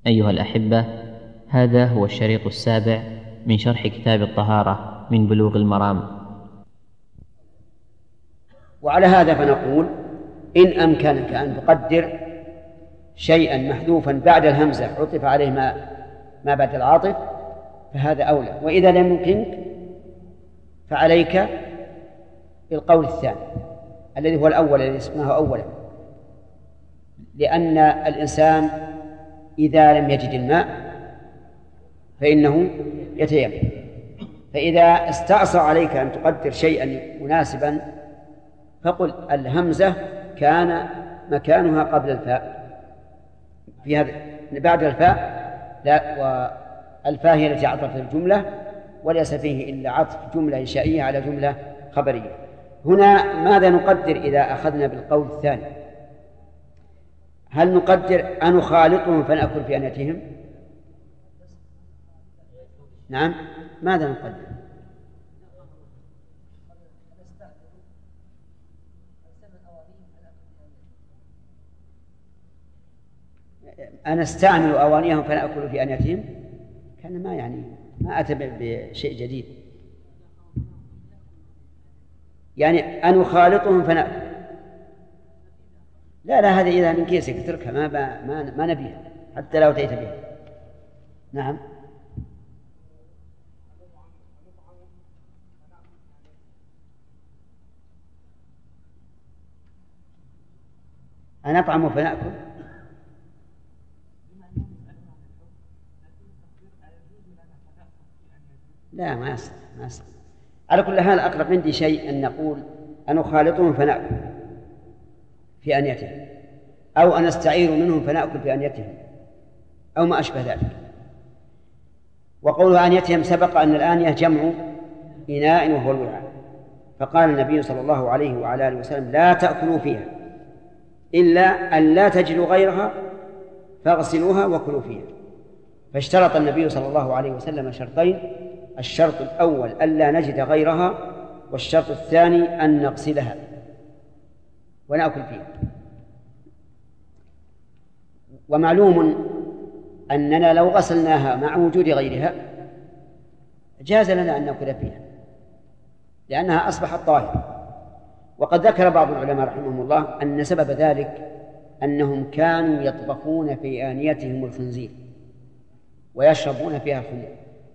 أيها الأحبة، هذا هو الشريط السابع من شرح كتاب الطهارة من بلوغ المرام. وعلى هذا فنقول إن أمكنك أن تقدر شيئا محذوفا بعد الهمزة عطف عليه ما بعد العاطف فهذا أولى، وإذا لم يمكنك فعليك بالقول الثاني الذي هو الأول الذي اسمه أولا، لأن الإنسان إذا لم يجد الماء فإنه يتيمم، فإذا استعصى عليك أن تقدر شيئا مناسبا فقل الهمزة كان مكانها قبل الفاء في هذا بعد الفاء لا، والفاء هي التي عطفت الجملة وليس فيه إلا عطف جملة إنشائية على جملة خبرية. هنا ماذا نقدر إذا أخذنا بالقول الثاني؟ هل نقدر أن نخالطهم فنأكل في أنيتهم؟ نعم، ماذا نقدر؟ أنا استعمل أوانيهم فنأكل في أنيتهم، كان ما يعني ما أتى بشيء جديد، يعني أن نخالطهم فنأكل. لا هذا إذا من كيسك اتركها، ما نبيها حتى لو أتيت بها. نعم، أنا أطعم فنأكل. لا ما يصح. على كل حال أقرب عندي شيء أن نقول أن نخالطهم فنأكل في أنيتهم، أو أن نستعير منهم فنأكل في أنيتهم، أو ما أشبه ذلك. وقول أنيتهم سبق أن الآنية جمع إناء وهو الوعاء، فقال النبي صلى الله عليه وعلى آله وسلم لا تأكلوا فيها إلا أن لا تجدوا غيرها فاغسلوها وكلوا فيها. فاشترط النبي صلى الله عليه وسلم شرطين: الشرط الأول ألا نجد غيرها، والشرط الثاني أن نغسلها ونأكل فيها. ومعلوم أننا لو غسلناها مع وجود غيرها جاز لنا أن نأكل فيها لأنها أصبحت طاهرة. وقد ذكر بعض العلماء رحمهم الله أن سبب ذلك أنهم كانوا يطبخون في آنيتهم الخنزير ويشربون فيها الخمر،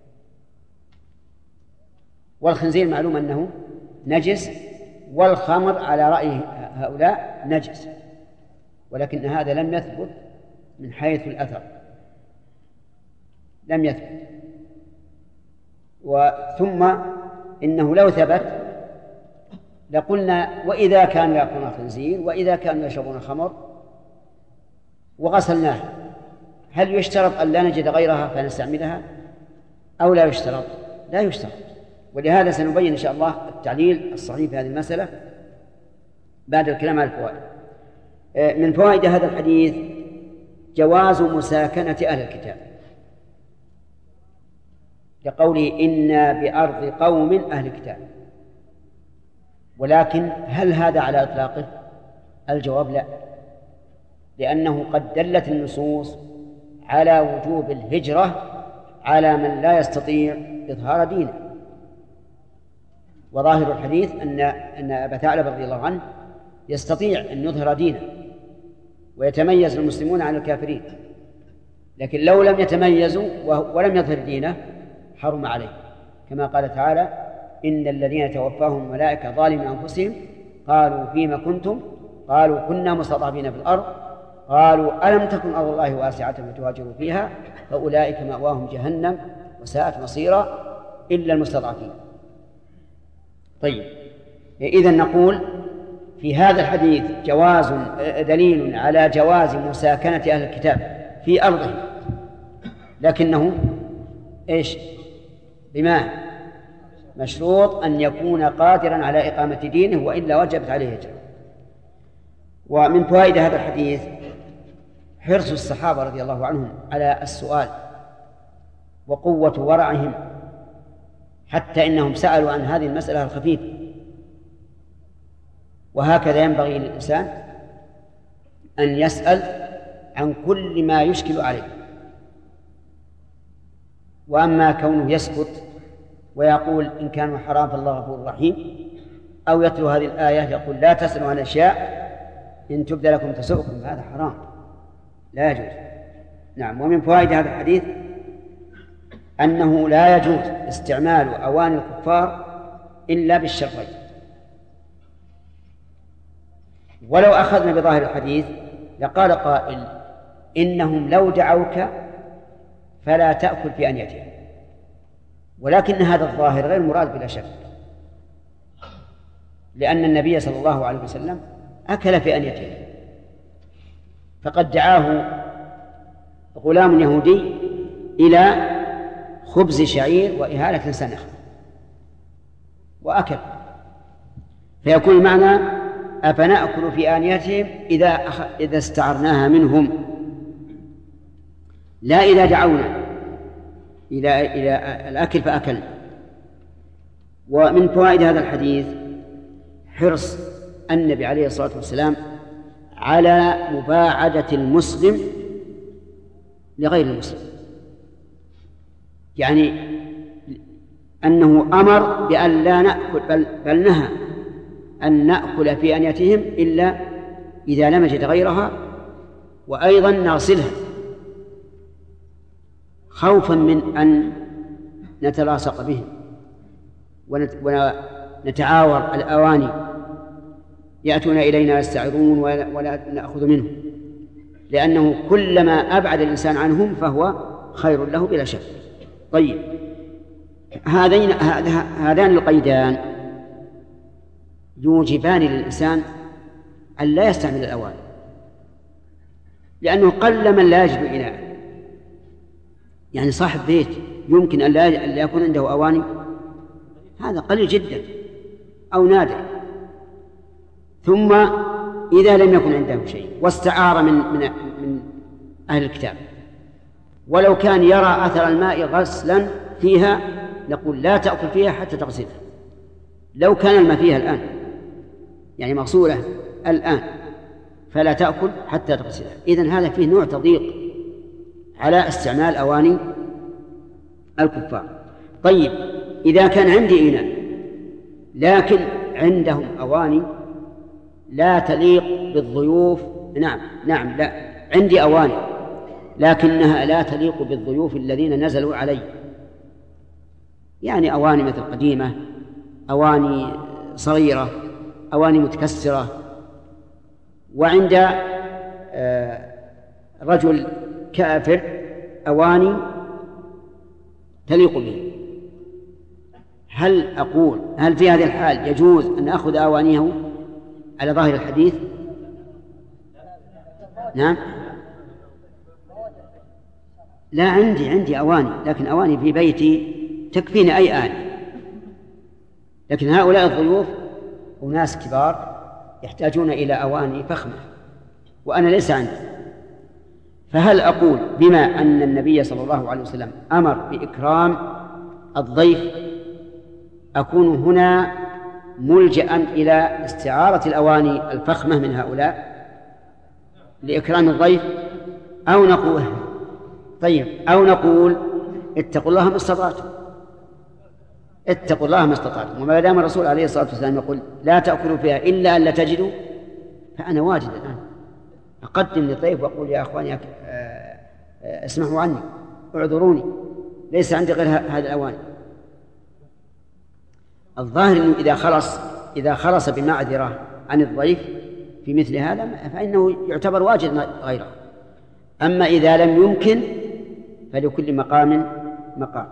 والخنزير معلوم أنه نجس، والخمر على رأي هؤلاء نجس، ولكن هذا لم يثبت من حيث الأثر، لم يثبت. ثم إنه لو ثبت لقلنا وإذا كانوا يأكلون خنزير وإذا كانوا يشربون خمر وغسلناه هل يشترط أن لا نجد غيرها فنستعملها أو لا يشترط؟ لا يشترط. ولهذا سنبين إن شاء الله التعليل الصحيح في هذه المسألة بعد الكلام على الفوائد. من فوائد هذا الحديث جواز مساكنة أهل الكتاب، لقوله إنا بأرض قوم أهل الكتاب. ولكن هل هذا على إطلاقه؟ الجواب لا، لأنه قد دلت النصوص على وجوب الهجرة على من لا يستطيع إظهار دينه. وظاهر الحديث أن أبا ثعلبة رضي الله عنه يستطيع أن يظهر دينه ويتميز المسلمون عن الكافرين، لكن لو لم يتميزوا ولم يظهر دينه حرم عليه، كما قال تعالى إن الذين توفاهم الملائكة ظالمي أنفسهم قالوا فيما كنتم قالوا كنا مستضعفين في الأرض قالوا ألم تكن أرض الله واسعة فتهاجروا فيها فأولئك مأواهم جهنم وساءت مصيرا إلا المستضعفين. طيب، إذن نقول في هذا الحديث جواز دليل على جواز مساكنة أهل الكتاب في أرضه، لكنه إيش؟ بما مشروط أن يكون قادرا على إقامة دينه وإلا وجبت عليه هجرة. ومن فوائد هذا الحديث حرص الصحابة رضي الله عنهم على السؤال وقوة ورعهم، حتى إنهم سألوا عن هذه المسألة الخفيفة. وهكذا ينبغي للإنسان أن يسأل عن كل ما يشكل عليه، وأما كونه يسكت ويقول إن كانوا حرام فالله غفور رحيم، أو يتلو هذه الآية يقول لا تسألوا عن أشياء إن تبد لكم تسؤكم، هذا حرام لا يجوز. نعم. ومن فوائد هذا الحديث أنه لا يجوز استعمال أواني الكفار إلا بالشرطين. ولو أخذنا بظاهر الحديث لقال قائل إنهم لو دعوك فلا تأكل في أنيتهم، ولكن هذا الظاهر غير مراد بلا شك، لأن النبي صلى الله عليه وسلم أكل في أنيتهم، فقد دعاه غلام يهودي إلى خبز شعير وإهالة سنخ وأكل، فيكون المعنى أفنأكل في آنيتهم إذا استعرناها منهم، لا إذا دعونا إلى الأكل فأكلنا. ومن فوائد هذا الحديث حرص النبي عليه الصلاة والسلام على مباعدة المسلم لغير المسلم، يعني أنه أمر بأن لا نأكل، بل نهى أن نأكل في أنيتهم إلا إذا لم نجد غيرها، وأيضا نغسلها خوفا من أن نتلاصق بهم ونتعاور الأواني، يأتون إلينا يستعرون ولا نأخذ منهم، لأنه كلما أبعد الإنسان عنهم فهو خير له بلا شك. طيب، هذان القيدان يوجبان للإنسان أن لا يستعمل الأواني، لأنه قل من لا يجد إناء، يعني صاحب بيت يمكن أن لا يكون عنده أواني، هذا قليل جدا أو نادر. ثم إذا لم يكن عنده شيء واستعار من أهل الكتاب، ولو كان يرى أثر الماء غسلا فيها نقول لا تأكل فيها حتى تغسلها، لو كان الماء فيها الآن يعني مغسولة الآن فلا تأكل حتى تغسلها. إذن هذا فيه نوع تضييق على استعمال أواني الكفار. طيب، إذا كان عندي إناء لكن عندهم أواني لا تليق بالضيوف، نعم لا، عندي أواني لكنها لا تليق بالضيوف الذين نزلوا علي، يعني أواني مثل قديمة، أواني صغيرة، أواني متكسرة، وعند رجل كافر أواني تليق به، هل في هذه الحال يجوز أن أخذ أوانيه على ظاهر الحديث؟ نعم. لا، عندي أواني، لكن أواني في بيتي تكفيني أي آن، لكن هؤلاء الضيوف وناس كبار يحتاجون إلى أواني فخمة وأنا ليس عندي، فهل أقول بما أن النبي صلى الله عليه وسلم أمر بإكرام الضيف أكون هنا ملجأ إلى استعارة الأواني الفخمة من هؤلاء لإكرام الضيف، أو نقول اتقوا الله ما استطعتم، اتقوا الله ما استطعتم، وما دام الرسول عليه الصلاة والسلام يقول لا تأكلوا فيها إلا أن لا تجدوا، فأنا واجد الآن أقدم للضيف وأقول يا أخواني اسمحوا عني، اعذروني، ليس عندي غير هذه الأواني. الظاهر أنه إذا خلص بمعذرة عن الضيف في مثل هذا فإنه يعتبر واجد غيره، أما إذا لم يمكن فلكل مقام مقام.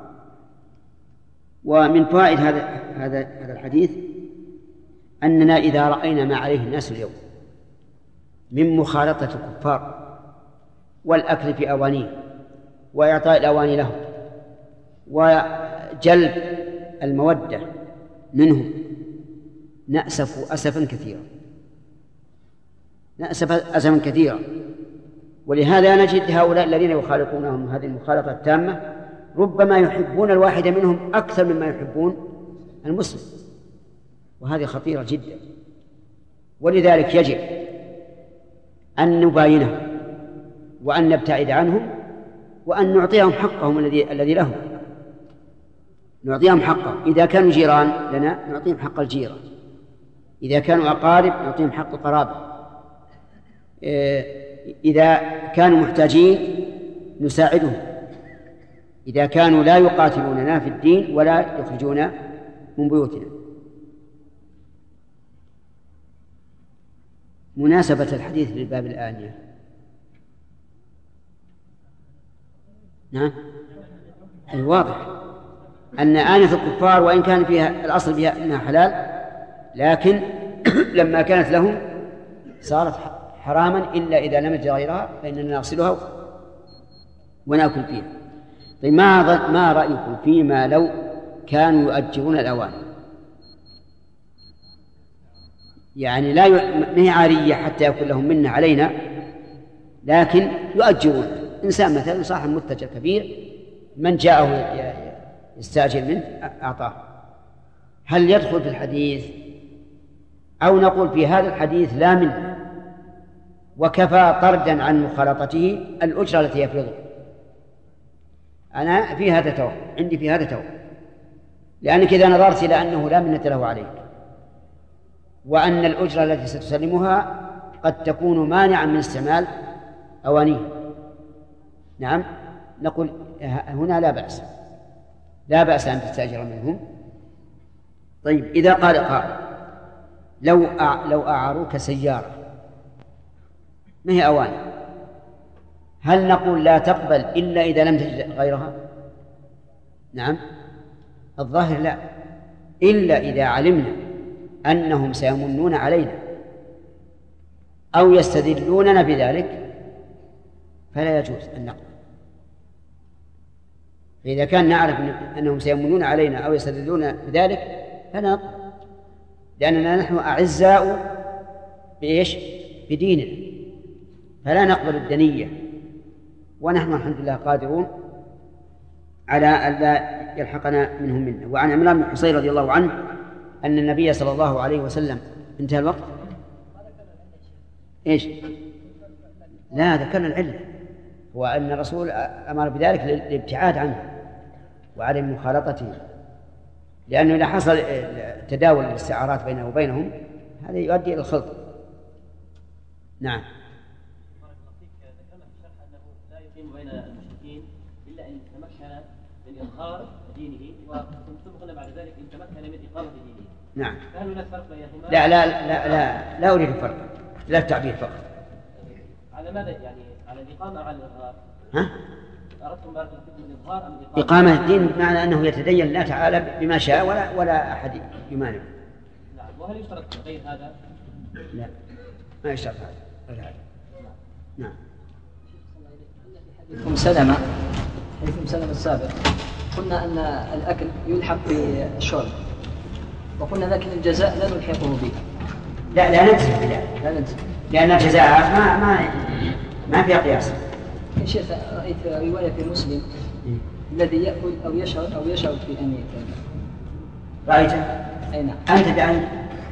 ومن فوائد هذا الحديث أننا إذا رأينا ما عليه الناس اليوم من مخالطة الكفار والأكل في أوانيه وإعطاء الأواني لهم وجلب المودة منهم نأسف أسفا كثيرا، ولهذا نجد هؤلاء الذين يخالطونهم هذه المخالطة التامة ربما يحبون الواحد منهم أكثر مما يحبون المسلم، وهذه خطيرة جدا. ولذلك يجب أن نباينهم وأن نبتعد عنهم وأن نعطيهم حقهم الذي لهم، نعطيهم حقه. إذا كانوا جيران لنا نعطيهم حق الجيرة، إذا كانوا أقارب نعطيهم حق القرابة، إذا كانوا محتاجين نساعدهم، إذا كانوا لا يقاتلوننا في الدين ولا يخرجون من بيوتنا. مناسبة الحديث للباب الآنية. نعم، الواضح أن آنية الكفار وإن كان فيها الأصل فيها أنها حلال، لكن لما كانت لهم صارت حراما إلا إذا لم يجد غيرها فإننا نغسلها ونأكل فيها. طيب ما رأيكم فيما لو كانوا يؤجرون الأواني؟ يعني لا هي عارية حتى يكون لهم منة علينا، لكن يؤجرون. إنسان مثلا صاحب متجر كبير، من جاءه يستأجر منه أعطاه. هل يدخل في الحديث أو نقول في هذا الحديث لا منه وكفى طردا عن مخالطته الأجرة التي يفرضه؟ أنا في هذا توقف، عندي في هذا توقف، لأنك إذا نظرت إلى أنه لا منة له عليك وأن الأجرة التي ستسلمها قد تكون مانعا من استعمال أوانيه، نعم، نقول هنا لا بأس أن تستأجر منهم. طيب إذا قال قائل لو أعاروك سيارة ما هي أواني، هل نقول لا تقبل إلا إذا لم تجد غيرها؟ نعم، الظاهر لا، إلا إذا علمنا أنهم سيمنون علينا أو يستدلوننا بذلك فلا يجوز أن نقبل. فإذا كان نعرف أنهم سيمنون علينا أو يستدلون بذلك فلا نقبل، لأننا نحن أعزاء بإيش؟ بديننا، فلا نقبل الدنية، ونحن الحمد لله قادرون على أن لا يلحقنا منهم منه. وعن عمران بن حصين رضي الله عنه أن النبي صلى الله عليه وسلم انتهى الوقت. إيش؟ لا، ذكرنا العلة، وأن الرسول أمر بذلك للابتعاد عنه وعدم مخالطته، لأنه إذا حصل تداول الاستعارات بينه وبينهم هذا يؤدي إلى الخلط. نعم. ذكرنا في الشرح أنه لا يقيم بين المشركين إلا إن تمكن من إظهار دينه، وثم قلنا بعد ذلك إن تمكن من إقامة دينه. نعم. فهل هناك فرق بينهما؟ لا أريد الفرق، لا التعبير فقط. على ماذا يعني؟ على الإقامة أو على الإظهار؟ ها؟ أردتم بارك الله فيكم الإظهار أم الإقامة؟ إقامة الدين بمعنى أنه يتدين الله تعالى بما شاء ولا أحد يمانع. نعم. وهل يشترط غير هذا؟ لا، ما يشترط هذا. نعم. حديث سلمة السابق قلنا أن الأكل يلحق بالشرب، وقلنا لكن الجزاء لا نلحقه به. لا ننسى، لأن الجزاء ما فيها قياس. يا شيخ، رأيت رواية في مسلم الذي يأكل أو يشرب في أنية. رأيته؟ أي نعم. أنت بعينك؟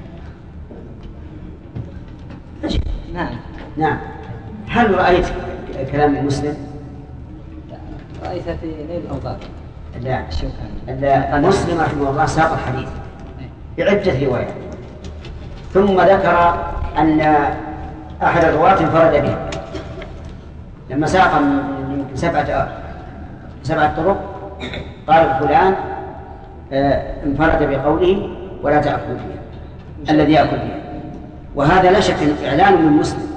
نعم. هل رأيت كلام مسلم؟ رأيت في نيل الأوطار. لا، مسلم رحمه الله ساق الحديث بعدة روايات، ثم ذكر أن أحد الرواة انفرد به لما ساق من سبعة طرق، قال فلان انفرد بقوله ولا تأكل فيها الذي يأكل فيها، وهذا لا شك إعلان من مسلم.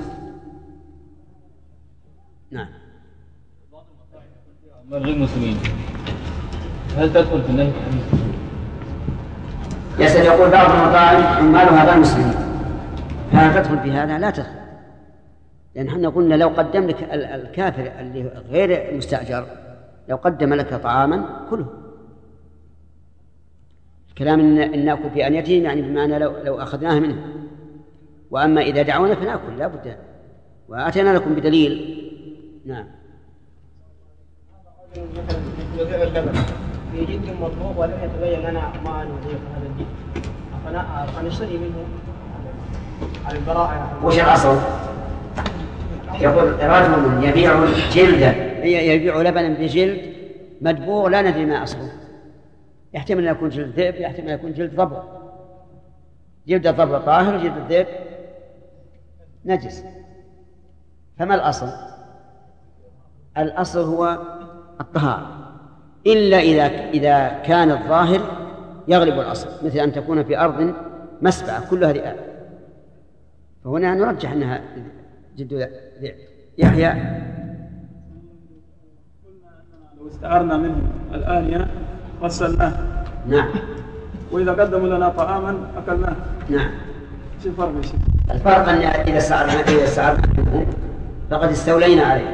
نعم. غير المسلمين هل تدخل في النهي؟ يسأل يقول بعض المطاعم عمالها غير مسلمين، هل تدخل في هذا؟ لا تدخل، لأن احنا قلنا لو قدم لك الكافر اللي غير مستأجر لو قدم لك طعاما كله. الكلام إن نأكل في أنيتهم يعني بمعنى لو أخذناها منه، وأما إذا دعونا فنأكل لا بد، وآتينا لكم بدليل. نعم. يضيع اللبن في جلد مطبوخ ولم يتبين لنا ما نضيف هذا الجلد، فنشتري منه على البراءة. وش الأصل؟ يقول رجل يبيع جلدا، يبيع لبنا بجلد مدبوغ لا ندري ما أصله، يحتمل أن يكون جلد ذئب، يحتمل أن يكون جلد ضبع. جلد الضبع طاهر وجلد الذئب نجس. فما الأصل؟ الأصل هو الطهارة، إلا إذا كان الظاهر يغلب الأصل، مثل أن تكون في أرض مسبعة كلها ذئاب، فهنا نرجح أنها جلد ذئب. يحيى لو استعرنا منه الآنية غسلناه. نعم. وإذا قدموا لنا طعاما أكلناه. نعم. شو الفرق يا شيخ؟ الفرق أن إذا استعرنا منه فقد استولينا عليه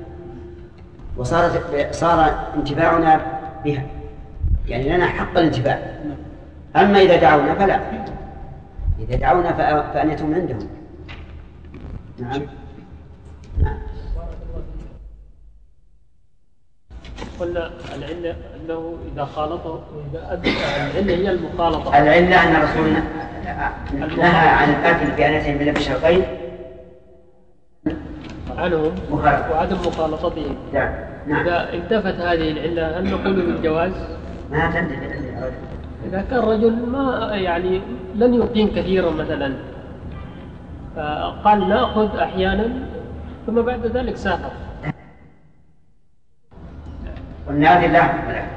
صار انتفاعنا بها، يعني لنا حق الانتفاع. أما إذا دعونا فلا، إذا دعونا فأنيتهم عندهم. نعم. نعم. قلنا العلة أنه إذا خالطه العلة هي المخالطة. العلة أن رسولنا نهى عن الأكل بأنيتين من الشرقين عنهم وعدم مخالطته. نعم. إذا انتفت هذه العلة هل نقول بالجواز؟ ما تنتهي. إذا كان رجل ما يعني لن يقيم كثيرا مثلا، قال نأخذ أحيانا ثم بعد ذلك سافر. والنادي لا حكم له.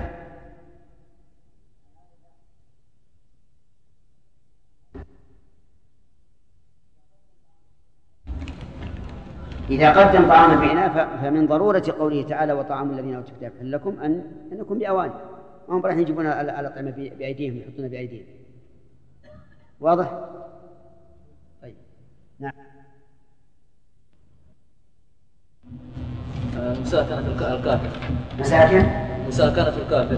إذا قدم طعاما بإناء فمن ضرورة قوله تعالى وطعام الذين أوتوا الكتاب حل لكم أن يكون بأواني، ما هم راح يجيبون الأطعمة بأيديهم يحطون بأيديهم. واضح؟ طيب. نعم. مساكنة الكافر. مساكنة الكافر.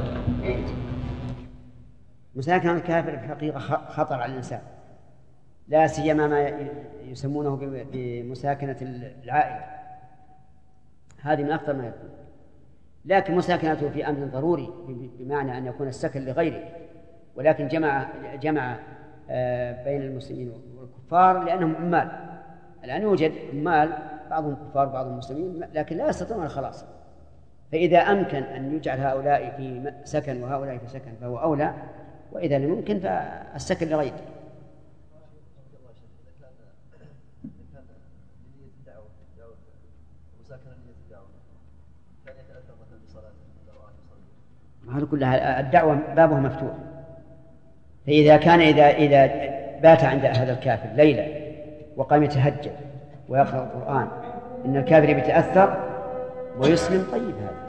مساكنة الكافر في الحقيقة خطر على الإنسان، لا سيما ما يسمونه بمساكنة العائلة، هذه من أخطر ما يكون. لكن مساكنته في أمر ضروري بمعنى أن يكون السكن لغيره، ولكن جمع بين المسلمين والكفار لأنهم عمال. الآن يوجد عمال بعضهم كفار بعضهم مسلمين لكن لا يستطيعون الخلاص، فإذا أمكن أن يجعل هؤلاء في سكن وهؤلاء في سكن فهو أولى، وإذا لم يمكن فالسكن لغيره. هذا كلها الدعوة بابها مفتوح. فإذا كان إذا بات عند هذا الكافر ليلة وقام يتهجد ويقرأ القرآن إن الكافر يتأثر ويسلم، طيب هذا.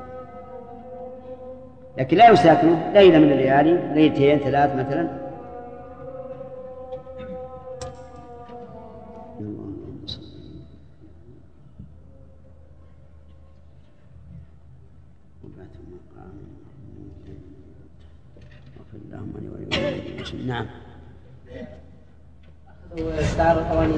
لكن لا يساكنه ليلة من الليالي، ليلتين 3 مثلا. نعم. واستعار الأواني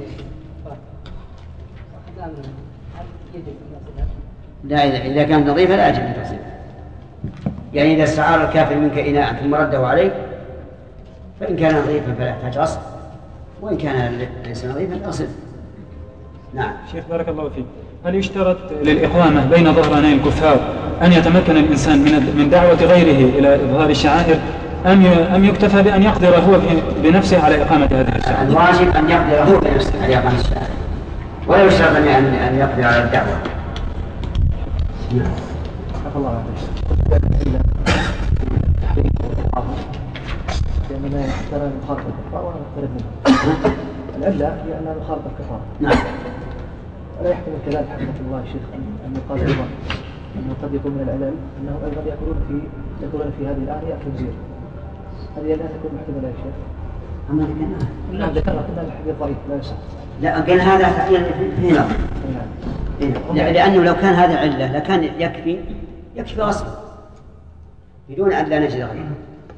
لا، إذا كانت نظيفة لا يجب أن تصير. يعني إذا استعار الكافر منك إناء ثم رده عليك فإن كان نظيفا فلا يحتاج غسل، وإن كان ليس نظيفا غسل. نعم. شيخ بارك الله فيك، هل يشترط للإقامة بين ظهراني الكفار أن يتمكن الإنسان من دعوة غيره إلى إظهار الشعائر، أم يكتفى بأن يقدر هو بنفسه على إقامة هذه الشعائر؟ الواجب أن يقدر هو بنفسه على إقامة الشعائر، ولا يشترط أن يقدر على الدعوة. نعم. الله عليك. تحريم لأن لا يحترم مخالفة الكفار ولا يقترب منه. العلة هي أنها مخالفة الكفار. نعم. ولا يحتمل كذلك حكمة الله شيخ أن يقال أيضا أنه قد يكون من العلل أنهم أيضا يأكلون في هذه الآية أكل زير. هذه لا تكون محتملة يا شيخ. أما ذكرناها. نعم ذكرنا كنا الحديث ضعيف لا يصح. لا قال هذا في نظر. لأنه لو كان هذا علة لكان يكفي غسل بدون أن لا نجد غيره،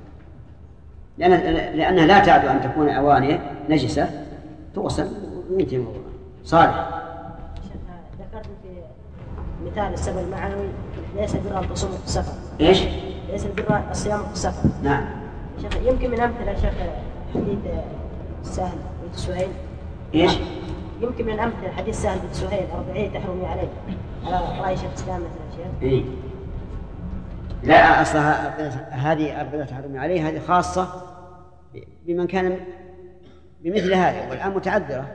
لأنها لا تعد أن تكون أواني نجسة تغسل وينتهي الموضوع صالح. ذكرت في مثال السبب المعنوي ليس البر أن تصوم في السفر. إيش؟ ليس البر الصيام في السفر. نعم. شيخ يمكن من أمثلة شيخ حديث سهل بن سهيل. إيش؟ يمكن من أمثلة حديث سهل بن سهيل 40 تحرمي عليه على رأي شيخ الإسلام مثلا شيخ. إيه. لا أصلها هذه أربدة تحرم عليه، هذه خاصة بمن كان بمثل هذا، والآن متعذرة.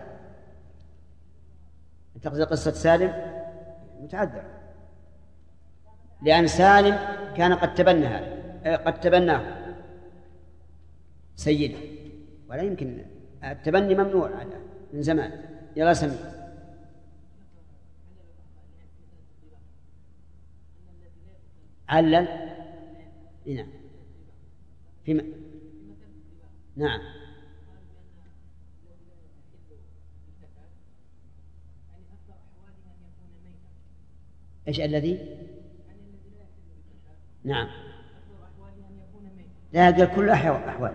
تقصد قصة سالم متعذرة، لأن سالم كان قد تبناه سيده، ولا يمكن التبني ممنوع من زمان. يلا سمي. علل. نعم. فيما نعم. ايش الذي؟ نعم. لا، قال كل أحوال.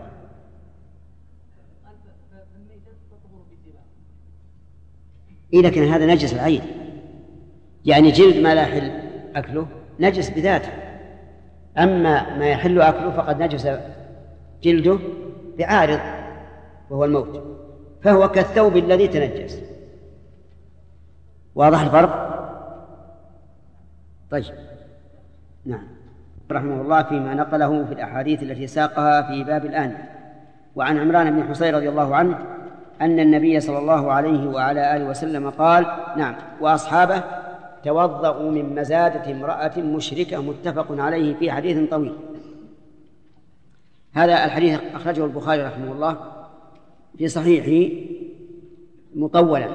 إيه، لكن هذا نجس العين، يعني جلد ما لا يحل أكله نجس بذاته، أما ما يحل أكله فقد نجس جلده بعارض وهو الموت، فهو كالثوب الذي تنجس. واضح الفرق؟ طيب. نعم. رحمه الله فيما نقله في الأحاديث التي ساقها في باب الآن. وعن عمران بن حصين رضي الله عنه أن النبي صلى الله عليه وعلى آله وسلم قال: نعم، وأصحابه توضأوا من مزادة امرأة مشركة، متفق عليه في حديث طويل. هذا الحديث أخرجه البخاري رحمه الله في صحيحه مطولا،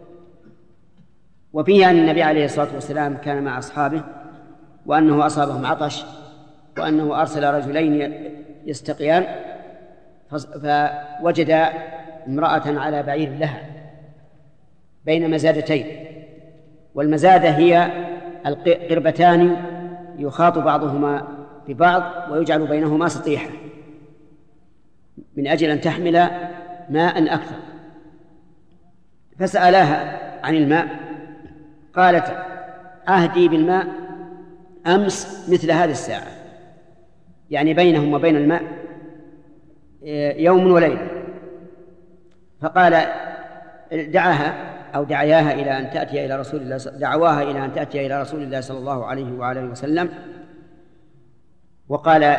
وفيه أن النبي عليه الصلاة والسلام كان مع أصحابه، وأنه أصابهم عطش، وأنه أرسل رجلين يستقيان، فوجد امرأة على بعير لها بين مزادتين، والمزادة هي القربتان يخاط بعضهما ببعض ويجعل بينهما سطيحة من أجل أن تحمل ماء أكثر. فسألاها عن الماء، قالت: أهدي بالماء أمس مثل هذه الساعة، يعني بينهم وبين الماء يوم وليلة. فقال: دعواها إلى أن تأتي إلى رسول الله صلى الله عليه وعلى آله وسلم، وقال: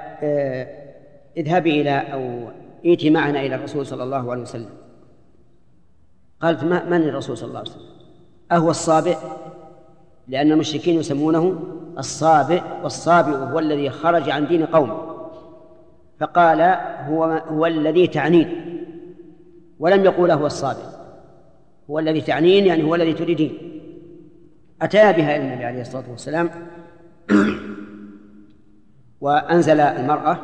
اذهبي أو ائتي معنا إلى الرسول صلى الله عليه وسلم. قالت: من الرسول صلى الله عليه وسلم؟ أهو الصابئ؟ لأن المشركين يسمونه الصابئ، والصابئ هو الذي خرج عن دين قومه. فقال: هو الذي تعنين، ولم يقول هو الصابئ، هو الذي تعنين يعني هو الذي تريدين. أتى بها إلى النبي عليه الصلاة والسلام وأنزل المرأة،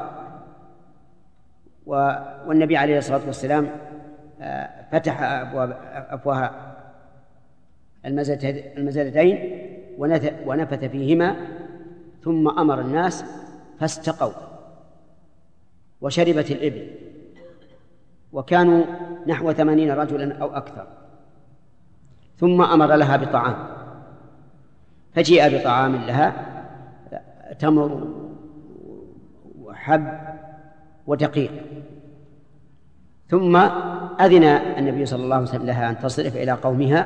والنبي عليه الصلاة والسلام فتح أفواه المزادتين ونفث فيهما، ثم أمر الناس فاستقوا، وشربت الإبل، وكانوا نحو 80 رجلا أو أكثر. ثم أمر لها بطعام، فجيء بطعام لها: تمر وحب ودقيق. ثم أذن النبي صلى الله عليه وسلم لها أن تصرف إلى قومها،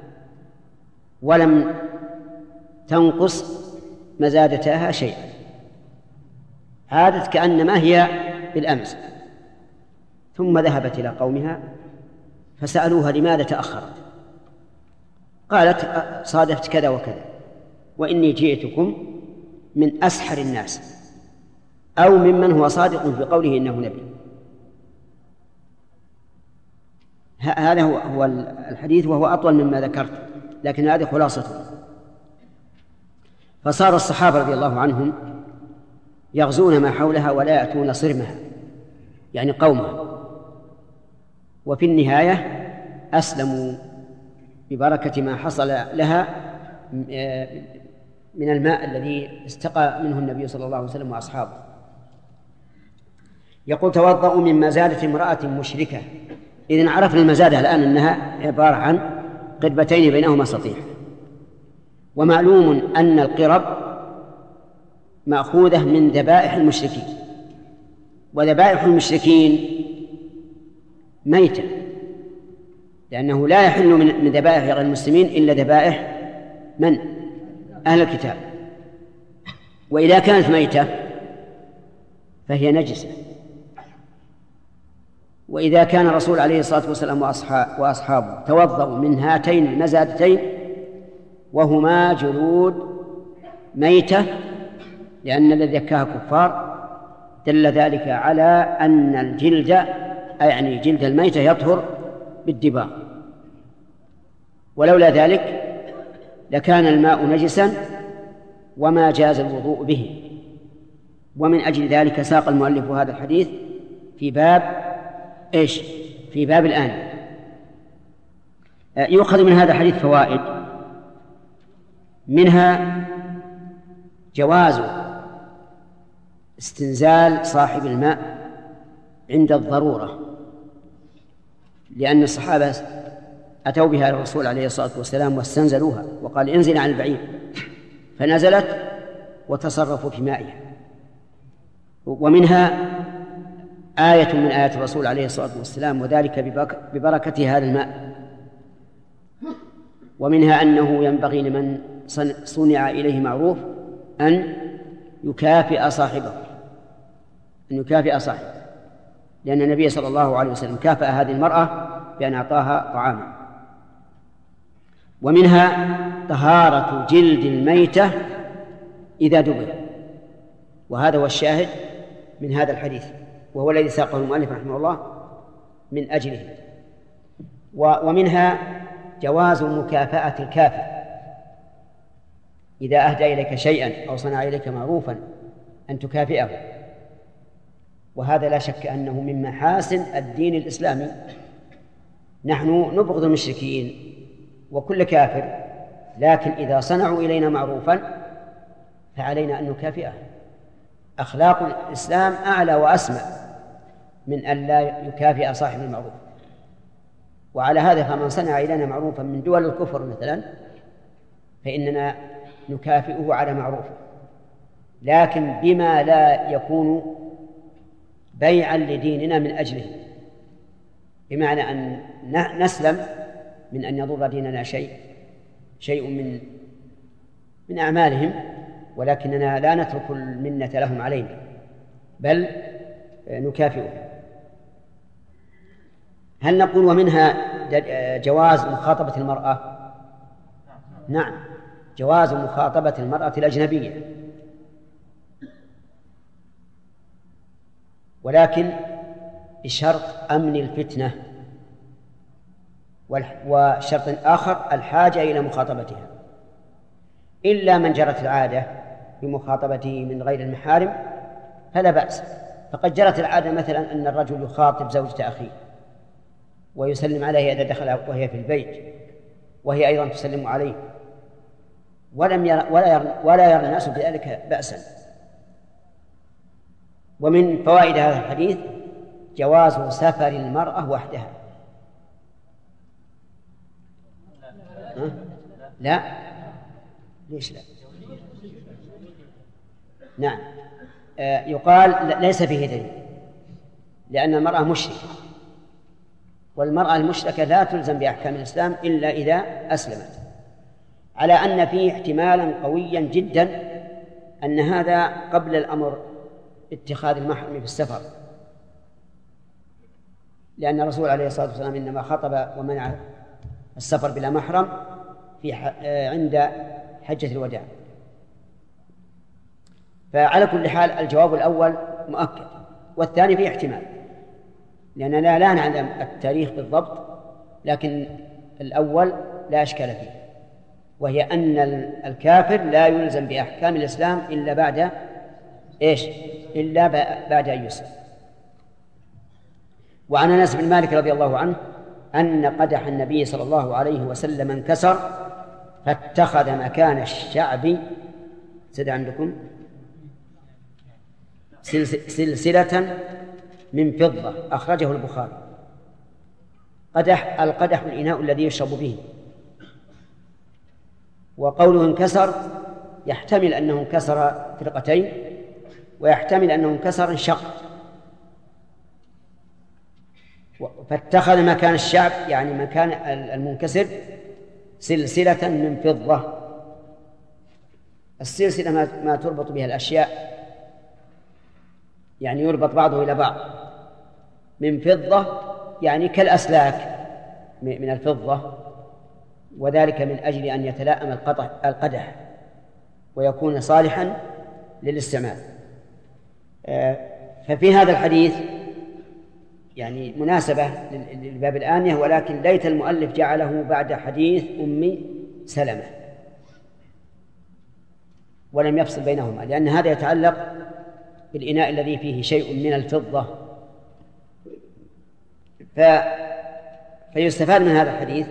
ولم تنقص مزادتها شيئا، عادت كأنما هي بالأمس. ثم ذهبت إلى قومها فسألوها: لماذا تأخرت؟ قالت: صادفت كذا وكذا، وإني جئتكم من أسحر الناس، أو ممن هو صادق في قوله إنه نبي. هذا هو الحديث، وهو أطول مما ذكرت، لكن هذه خلاصته. فصار الصحابة رضي الله عنهم يغزون ما حولها ولا يأتون صرمها، يعني قومها، وفي النهاية أسلموا ببركة ما حصل لها من الماء الذي استقى منه النبي صلى الله عليه وسلم وأصحابه. يقول: توضأوا من مزادة امرأة مشركة. إذن عرفنا المزادة الآن أنها عبارة عن قربتين بينهما سطيح. ومعلوم أن القرب مأخوذة من ذبائح المشركين، وذبائح المشركين ميتة، لأنه لا يحل من ذبائح غير المسلمين إلا ذبائح من؟ أهل الكتاب. وإذا كانت ميتة فهي نجسة. وإذا كان الرسول عليه الصلاة والسلام وأصحابه توضأوا من هاتين المزادتين وهما جلود ميتة لأن الذي يكاها كفار، دل ذلك على أن الجلد يعني جلد الميتة يطهر بالدباغ، ولولا ذلك لكان الماء نجسا وما جاز الوضوء به. ومن أجل ذلك ساق المؤلف هذا الحديث في باب إيش؟ في باب الآن. يؤخذ من هذا الحديث فوائد، منها جواز استنزال صاحب الماء عند الضرورة، لأن الصحابة أتوا بها الرسول عليه الصلاة والسلام واستنزلوها وقال انزل عن البعير، فنزلت وتصرفوا في مائها. ومنها آية من آيات الرسول عليه الصلاة والسلام وذلك ببركة هذا الماء. ومنها أنه ينبغي لمن صنع إليه معروف أن يكافئ صاحبه، لأن النبي صلى الله عليه وسلم كافأ هذه المرأة بأن أعطاها طعاما. ومنها طهارة جلد الميتة إذا دبر، وهذا هو الشاهد من هذا الحديث، وهو الذي ساقه المؤلف رحمه الله من أجله. ومنها جواز مكافأة الكافر إذا أهدى إليك شيئا أو صنع إليك معروفا أن تكافئه، وهذا لا شك أنه من محاسن الدين الإسلامي. نحن نبغض المشركين وكل كافر، لكن إذا صنعوا إلينا معروفا فعلينا أن نكافئه. أخلاق الإسلام أعلى وأسمى من أن لا يكافئ صاحب المعروف. وعلى هذا فمن صنع إلينا معروفا من دول الكفر مثلا فإننا نكافئه على معروفه، لكن بما لا يكون بيعا لديننا من أجله، بمعنى أن نسلم من أن يضر ديننا شيء من أعمالهم، ولكننا لا نترك المنة لهم علينا بل نكافئهم. هل نقول ومنها جواز مخاطبة المرأة؟ نعم، جواز مخاطبة المرأة الأجنبية، ولكن بشرط أمن الفتنة، وشرط آخر الحاجة إلى مخاطبتها، إلا من جرت العادة بمخاطبته من غير المحارم فلا بأس. فقد جرت العادة مثلا أن الرجل يخاطب زوجة أخيه ويسلم عليها إذا دخل وهي في البيت، وهي أيضا تسلم عليه، ولا يرى الناس بذلك بأسا. ومن فوائد هذا الحديث جواز سفر المرأة وحدها. لا، ليش لا؟ نعم، يقال ليس فيه دليل، لأن المرأة مشركة، والمرأة المشركة لا تلزم بأحكام الإسلام إلا إذا أسلمت، على أن فيه احتمالا قويا جدا أن هذا قبل الأمر اتخاذ المحرم في السفر، لأن الرسول عليه الصلاة والسلام إنما خطب ومنع السفر بلا محرم عند حجة الوداع. فعلى كل حال الجواب الأول مؤكد، والثاني فيه احتمال، لأننا لا نعلم التاريخ بالضبط، لكن الأول لا إشكال فيه، وهي أن الكافر لا يلزم بأحكام الإسلام إلا بعد إيش؟ إلا بعد أن يسلم. وعن أنس بن مالك رضي الله عنه أن قدح النبي صلى الله عليه وسلم انكسر فاتخذ مكان الشعب سد عندكم سلسلة من فضة، أخرجه البخاري. القدح الإناء الذي يشرب به، وقوله انكسر يحتمل أنه انكسر فرقتين، ويحتمل أنه انكسر انشق. فاتخذ مكان الشعب يعني مكان المنكسر سلسلة من فضة، السلسلة ما تربط بها الأشياء، يعني يربط بعضه إلى بعض من فضة، يعني كالأسلاك من الفضة، وذلك من أجل أن يتلائم القدح ويكون صالحا للاستعمال. ففي هذا الحديث يعني مناسبة لباب الآنية، ولكن ليت المؤلف جعله بعد حديث أم سلمة ولم يفصل بينهما، لأن هذا يتعلق بالإناء الذي فيه شيء من الفضة. فيستفاد من هذا الحديث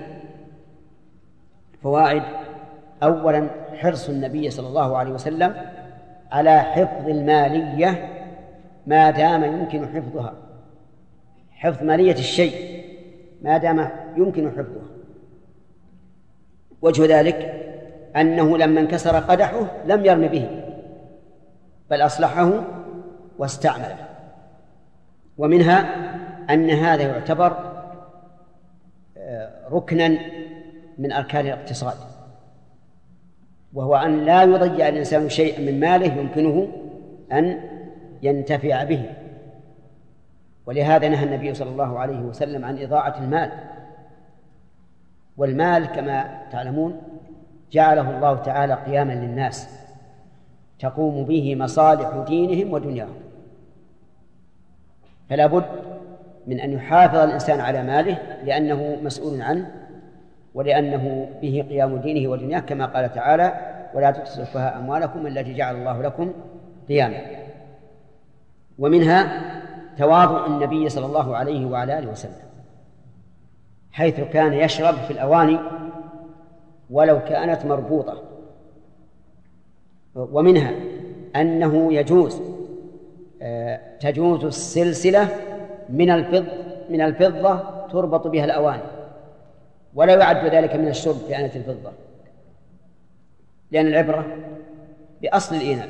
فوائد. أولا حرص النبي صلى الله عليه وسلم على حفظ المالية ما دام يمكن حفظها، حفظ مالية الشيء ما دام يمكن حفظها. وجه ذلك أنه لما انكسر قدحه لم يرم به بل أصلحه واستعمله. ومنها أن هذا يعتبر ركنا من أركان الاقتصاد، وهو أن لا يضيع الإنسان شيئا من ماله يمكنه أن ينتفع به. ولهذا نهى النبي صلى الله عليه وسلم عن إضاعة المال. والمال كما تعلمون جعله الله تعالى قياما للناس تقوم به مصالح دينهم ودنياهم، فلا بد من أن يحافظ الإنسان على ماله لأنه مسؤول عنه، ولأنه به قيام دينه ودنياه، كما قال تعالى: ولا تؤتوا السفهاء أموالكم التي جعل الله لكم قياما. ومنها تواضع النبي صلى الله عليه وعلى آله وسلم، حيث كان يشرب في الأواني ولو كانت مربوطة. ومنها أنه تجوز السلسلة من الفضة تربط بها الأواني، ولا يعد ذلك من الشرب في آنة الفضة، لأن العبرة بأصل الإناء.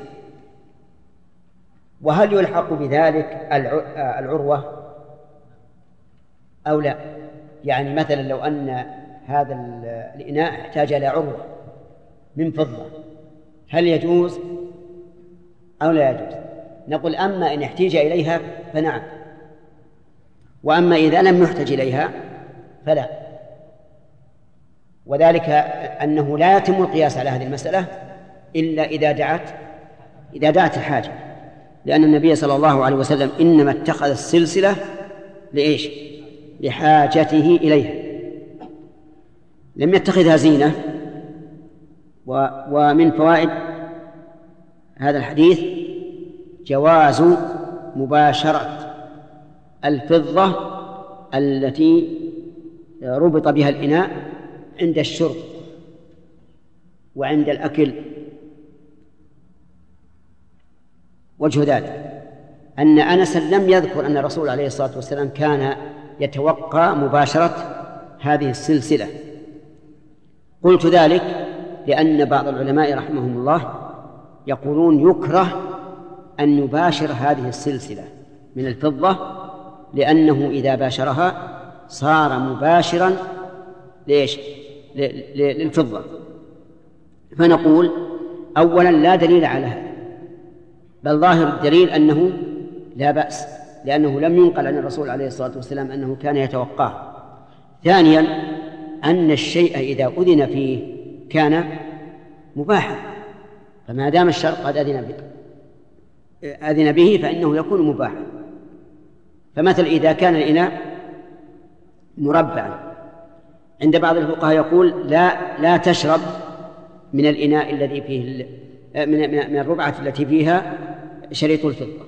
وهل يلحق بذلك العروة أو لا؟ يعني مثلا لو أن هذا الإناء احتاج إلى عروة من فضة، هل يجوز أو لا يجوز؟ نقول أما إن احتاج إليها فنعم، وأما إذا لم يحتج إليها فلا. وذلك أنه لا يتم القياس على هذه المسألة إلا إذا دعت الحاجة، لأن النبي صلى الله عليه وسلم إنما اتخذ السلسلة لإيش؟ لحاجته إليها، لم يتخذها زينة. ومن فوائد هذا الحديث جواز مباشرة الفضة التي ربط بها الإناء عند الشرب وعند الأكل. وجه ذلك أن أنس لم يذكر أن الرسول عليه الصلاة والسلام كان يتوقع مباشرة هذه السلسلة. قلت ذلك لأن بعض العلماء رحمهم الله يقولون يكره أن يباشر هذه السلسلة من الفضة، لأنه إذا باشرها صار مباشرا للفضة. فنقول أولا لا دليل على هذا، بل ظاهر الدليل أنه لا بأس، لأنه لم ينقل عن الرسول عليه الصلاة والسلام أنه كان يتوقعه. ثانيا أن الشيء إذا أذن فيه كان مباحا، فما دام الشرع قد أذن به فإنه يكون مباحا. فمثل إذا كان الإناء مربعا، عند بعض الفقهاء يقول لا تشرب من الإناء الذي فيه من الربعة التي فيها شريط الفضة،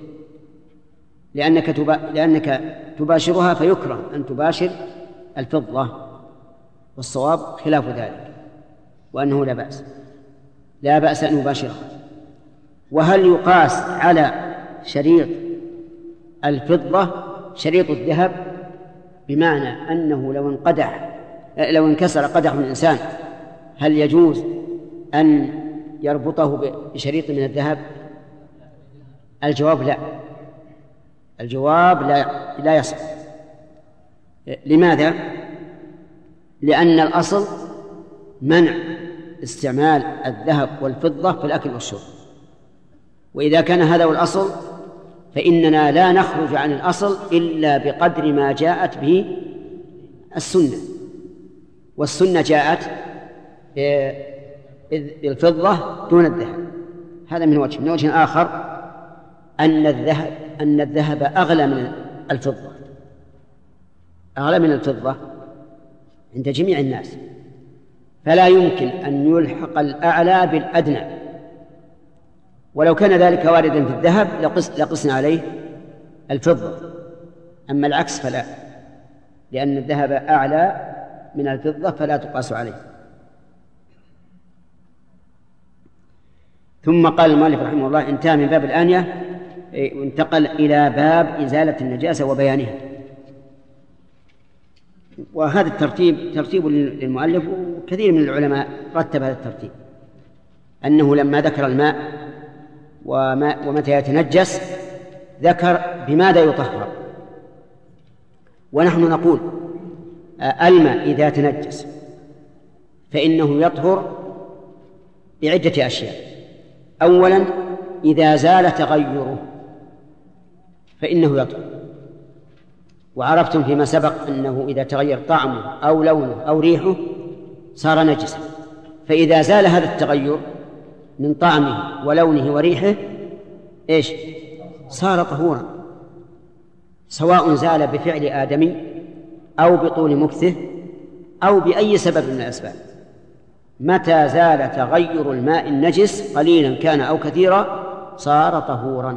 لأنك تباشرها، فيكره أن تباشر الفضة، والصواب خلاف ذلك، وأنه لا بأس أن يباشرها. وهل يقاس على شريط الفضة شريط الذهب؟ بمعنى أنه لو انكسر قدح من الإنسان هل يجوز أن يربطه بشريط من الذهب؟ الجواب لا، الجواب لا يصح. لماذا؟ لأن الأصل منع استعمال الذهب والفضة في الأكل والشرب. وإذا كان هذا هو الأصل فإننا لا نخرج عن الأصل إلا بقدر ما جاءت به السنة، والسنة جاءت بالفضة دون الذهب. هذا من وجه. من وجه آخر أن الذهب أغلى من الفضة، أغلى من الفضة عند جميع الناس، فلا يمكن أن يلحق الأعلى بالأدنى. ولو كان ذلك واردا في الذهب لقسنا عليه الفضة، أما العكس فلا، لأن الذهب أعلى من الفضة فلا تقاس عليه. ثم قال المؤلف رحمه الله انتهى من باب الآنية وانتقل إلى باب إزالة النجاسة وبيانها. وهذا الترتيب ترتيب للمؤلف، وكثير من العلماء رتب هذا الترتيب، أنه لما ذكر الماء ومتى يتنجس ذكر بماذا يطهر. ونحن نقول الماء إذا تنجس فإنه يطهر بعدة أشياء. أولا إذا زال تغيره فإنه يطهر، وعرفتم فيما سبق أنه إذا تغير طعمه أو لونه أو ريحه صار نجسا، فإذا زال هذا التغير من طعمه ولونه وريحه إيش؟ صار طهورا، سواء زال بفعل آدمي أو بطول مكثه أو بأي سبب من الأسباب. متى زال تغير الماء النجس قليلا كان أو كثيرا صار طهورا.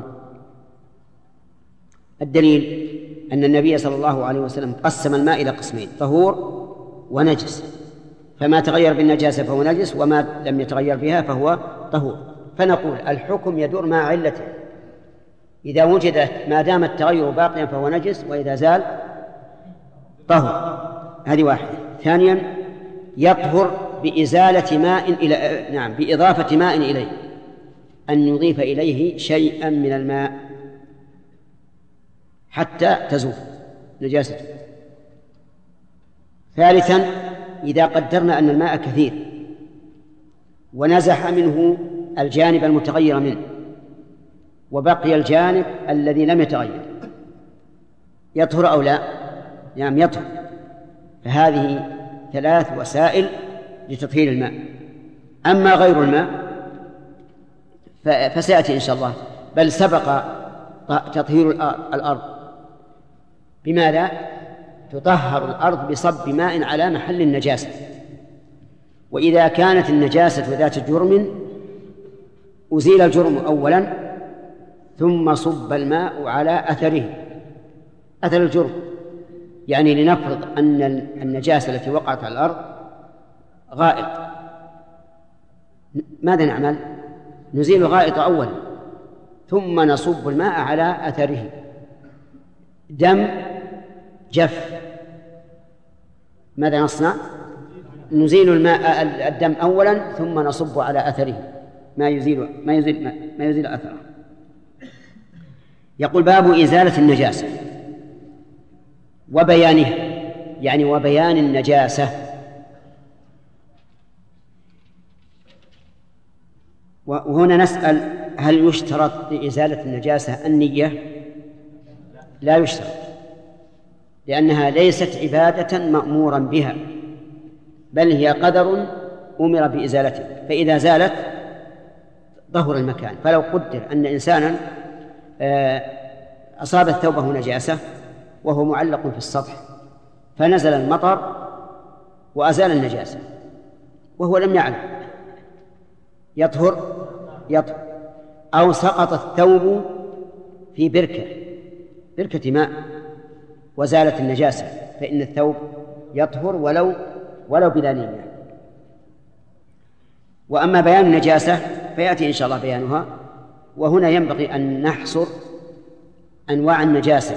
الدليل أن النبي صلى الله عليه وسلم قسم الماء إلى قسمين: طهور ونجس، فما تغير بالنجاسة فهو نجس، وما لم يتغير بها فهو طهور. فنقول الحكم يدور مع علته، إذا وجدت ما دام التغير باقيا فهو نجس، وإذا زال طهور. هذه واحدة. ثانيا يطهر بإزالة ماء بإضافة ماء إليه، أن يضيف إليه شيئا من الماء حتى تزول نجاسته. ثالثا إذا قدرنا أن الماء كثير ونزح منه الجانب المتغير منه وبقي الجانب الذي لم يتغير، يطهر أو لا؟ نعم يطهر. فهذه 3 وسائل لتطهير الماء. أما غير الماء فسيأتي إن شاء الله، بل سبق تطهير الأرض. بماذا؟ تطهر الأرض بصب ماء على محل النجاسة، وإذا كانت النجاسة ذات جرم أزيل الجرم أولا ثم صب الماء على أثره، أثر الجرم. يعني لنفرض أن النجاسة التي وقعت على الأرض غائط، ماذا نعمل؟ نزيل الغائط أولا ثم نصب الماء على أثره. دم جف، ماذا نصنع؟ نزيل الماء الدم أولا ثم نصب على أثره ما يزيل أثره. يقول باب إزالة النجاسة وبيانها، يعني وبيان النجاسة. وهنا نسأل: هل يشترط لإزالة النجاسة النية؟ لا يشترط، لأنها ليست عبادة مأمورا بها، بل هي قدر أمر بإزالته، فإذا زالت ظهر المكان. فلو قدر أن إنسانا أصابت ثوبه نجاسة وهو معلق في السطح فنزل المطر وأزال النجاسة وهو لم يعلم، يطهر. أو سقط الثوب في بركة ماء وزالت النجاسة، فإن الثوب يطهر ولو بلا نية. وأما بيان النجاسة فيأتي إن شاء الله بيانها. وهنا ينبغي أن نحصر أنواع النجاسة،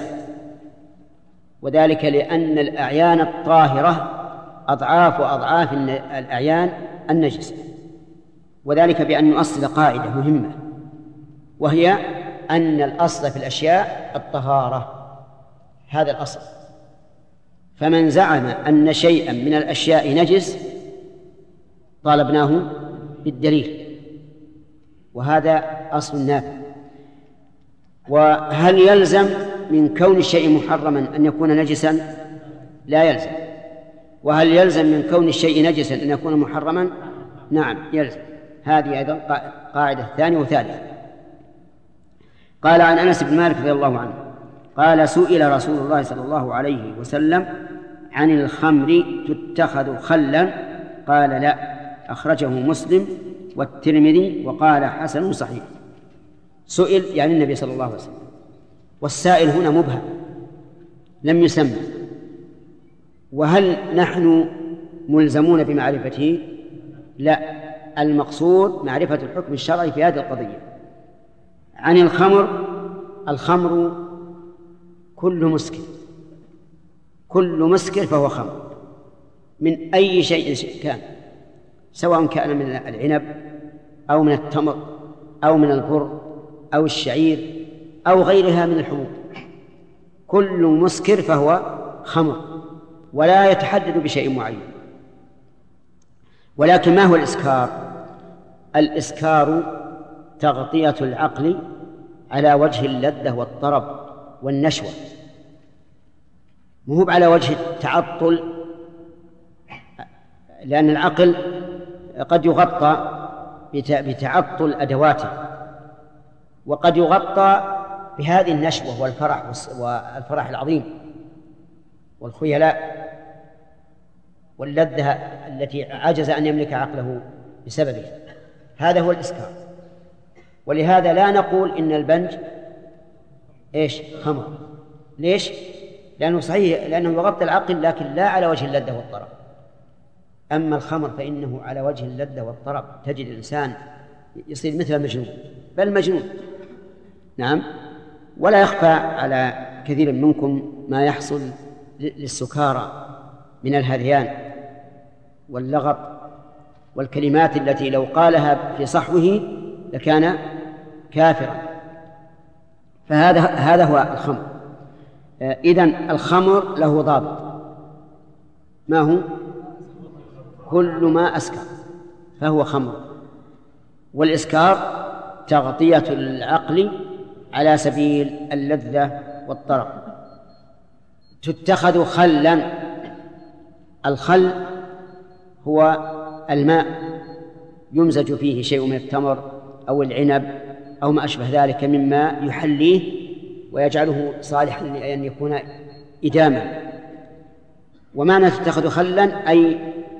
وذلك لأن الأعيان الطاهرة أضعاف الأعيان النجسة، وذلك بأن نؤصل قاعدة مهمة، وهي أن الأصل في الأشياء الطهارة، هذا الأصل. فمن زعم أن شيئا من الأشياء نجس طالبناه بالدليل، وهذا أصل نافع. وهل يلزم من كون الشيء محرما أن يكون نجسا؟ لا يلزم. وهل يلزم من كون الشيء نجسا أن يكون محرما؟ نعم يلزم. هذه أيضا قاعدة ثانية وثالثة. قال عن أنس بن مالك رضي الله عنه قال سئل رسول الله صلى الله عليه وسلم عن الخمر تتخذ خلا؟ قال لا. أخرجه مسلم والترمذي وقال حسن صحيح. سئل يعني النبي صلى الله عليه وسلم، والسائل هنا مبهم لم يسمى. وهل نحن ملزمون بمعرفته؟ لا، المقصود معرفة الحكم الشرعي في هذه القضية. عن الخمر: الخمر كل مسكر، كل مسكر فهو خمر من أي شيء كان، سواء كان من العنب أو من التمر أو من البر أو الشعير أو غيرها من الحبوب، كل مسكر فهو خمر، ولا يتحدد بشيء معين. ولكن ما هو الإسكار؟ الإسكار تغطية العقل على وجه اللذة والطرب والنشوة، مو على وجه التعطل، لأن العقل قد يغطى بتعطل أدواته، وقد يغطى بهذه النشوة والفرح العظيم والخيلاء واللذة التي عجز أن يملك عقله بسببها. هذا هو الإسكار. ولهذا لا نقول إن البنج خمر. ليش؟ لأنه صحيح، لأنه يغطي العقل لكن لا على وجه اللذة والطرب. أما الخمر فإنه على وجه اللذة والطرب، تجد الإنسان يصير مثل المجنون، بل مجنون. نعم. ولا يخفى على كثير منكم ما يحصل للسكارى من الهذيان واللغط والكلمات التي لو قالها في صحوه لكان كافرا. فهذا هو الخمر. إذن الخمر له ضابط، ما هو؟ كل ما أسكر فهو خمر. والإسكار تغطية العقل على سبيل اللذة والطرب. تتخذ خلا. الخل هو الماء يمزج فيه شيء من التمر أو العنب أو ما أشبه ذلك مما يحليه ويجعله صالحا لأن يكون إداما. ومعنى تتخذ خلا أي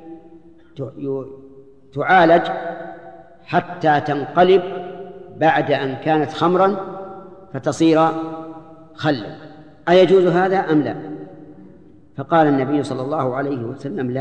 تعالج حتى تنقلب بعد أن كانت خمرا فتصير خلا. أيجوز هذا أم لا؟ فقال النبي صلى الله عليه وسلم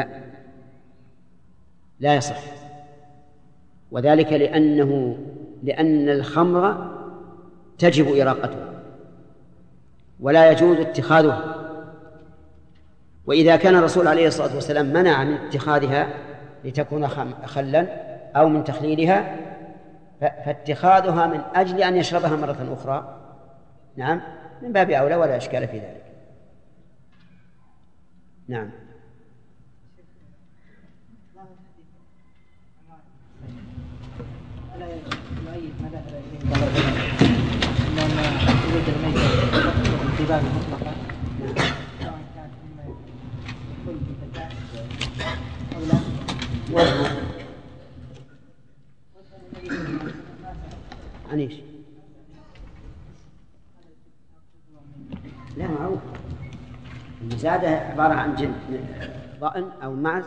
لا يصح. وذلك لأن الخمر تجب إراقتها ولا يجوز اتخاذها. وإذا كان الرسول عليه الصلاة والسلام منع من اتخاذها لتكون خلا أو من تخليلها، فاتخاذها من أجل أن يشربها مرة أخرى نعم من باب أولى ولا إشكال في ذلك. نعم. عنيش لا معروف. المزادة عبارة عن جلد ضأن أو معز،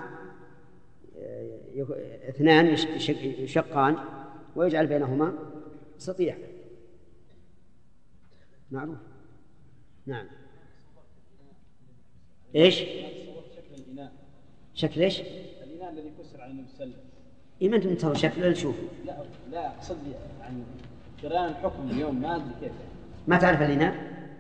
اثنان يشقان ويجعل بينهما سطيح معروف. نعم. ايش شكل ايش الإناء الذي كسر على النبي صلى الله عليه وسلم؟ ما انتم تصوروا شكله نشوفه. لا اقصد يعني جريان الحكم اليوم ما ادري كيف. ما تعرف الإناء؟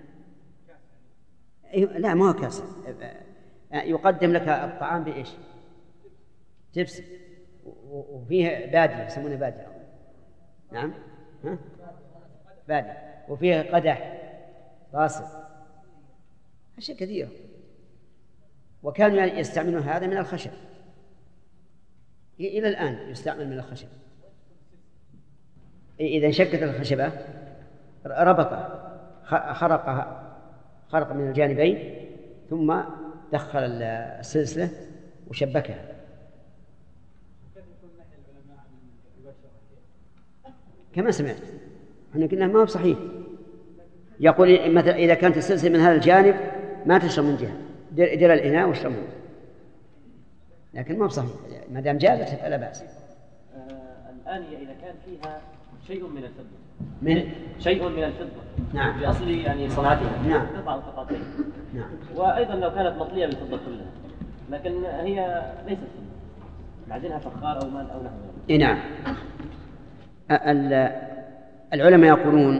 لا ما هو كاس. يقدم لك الطعام بإيش؟ جبس وفيه بادية يسمونه بادية. نعم بادية وفيه قدح راصد، أشياء كثيرة. وكانوا يستعملون هذا من الخشب. إلى الآن يستعمل من الخشب. إذا انشقت الخشبة ربطها، خرق من الجانبين ثم دخل السلسلة وشبكها. كما سمعت احنا قلنا ما هو صحيح. يقول مثلا إذا كانت السلسلة من هذا الجانب ما تشرب من جهة، دير الإناء واشرب منه، لكن ما هو صحيح. ما دام جازت فلا بأس. الآنية إذا كان فيها شيء من الفضة شيء من الفضة نعم بأصل يعني صنعتها نعم قطعتين نعم. وأيضا لو كانت مطلية بالفضة كلها لكن هي ليست فضة، معدنها فخار أو مال أو نحو ذلك. نعم. العلماء يقولون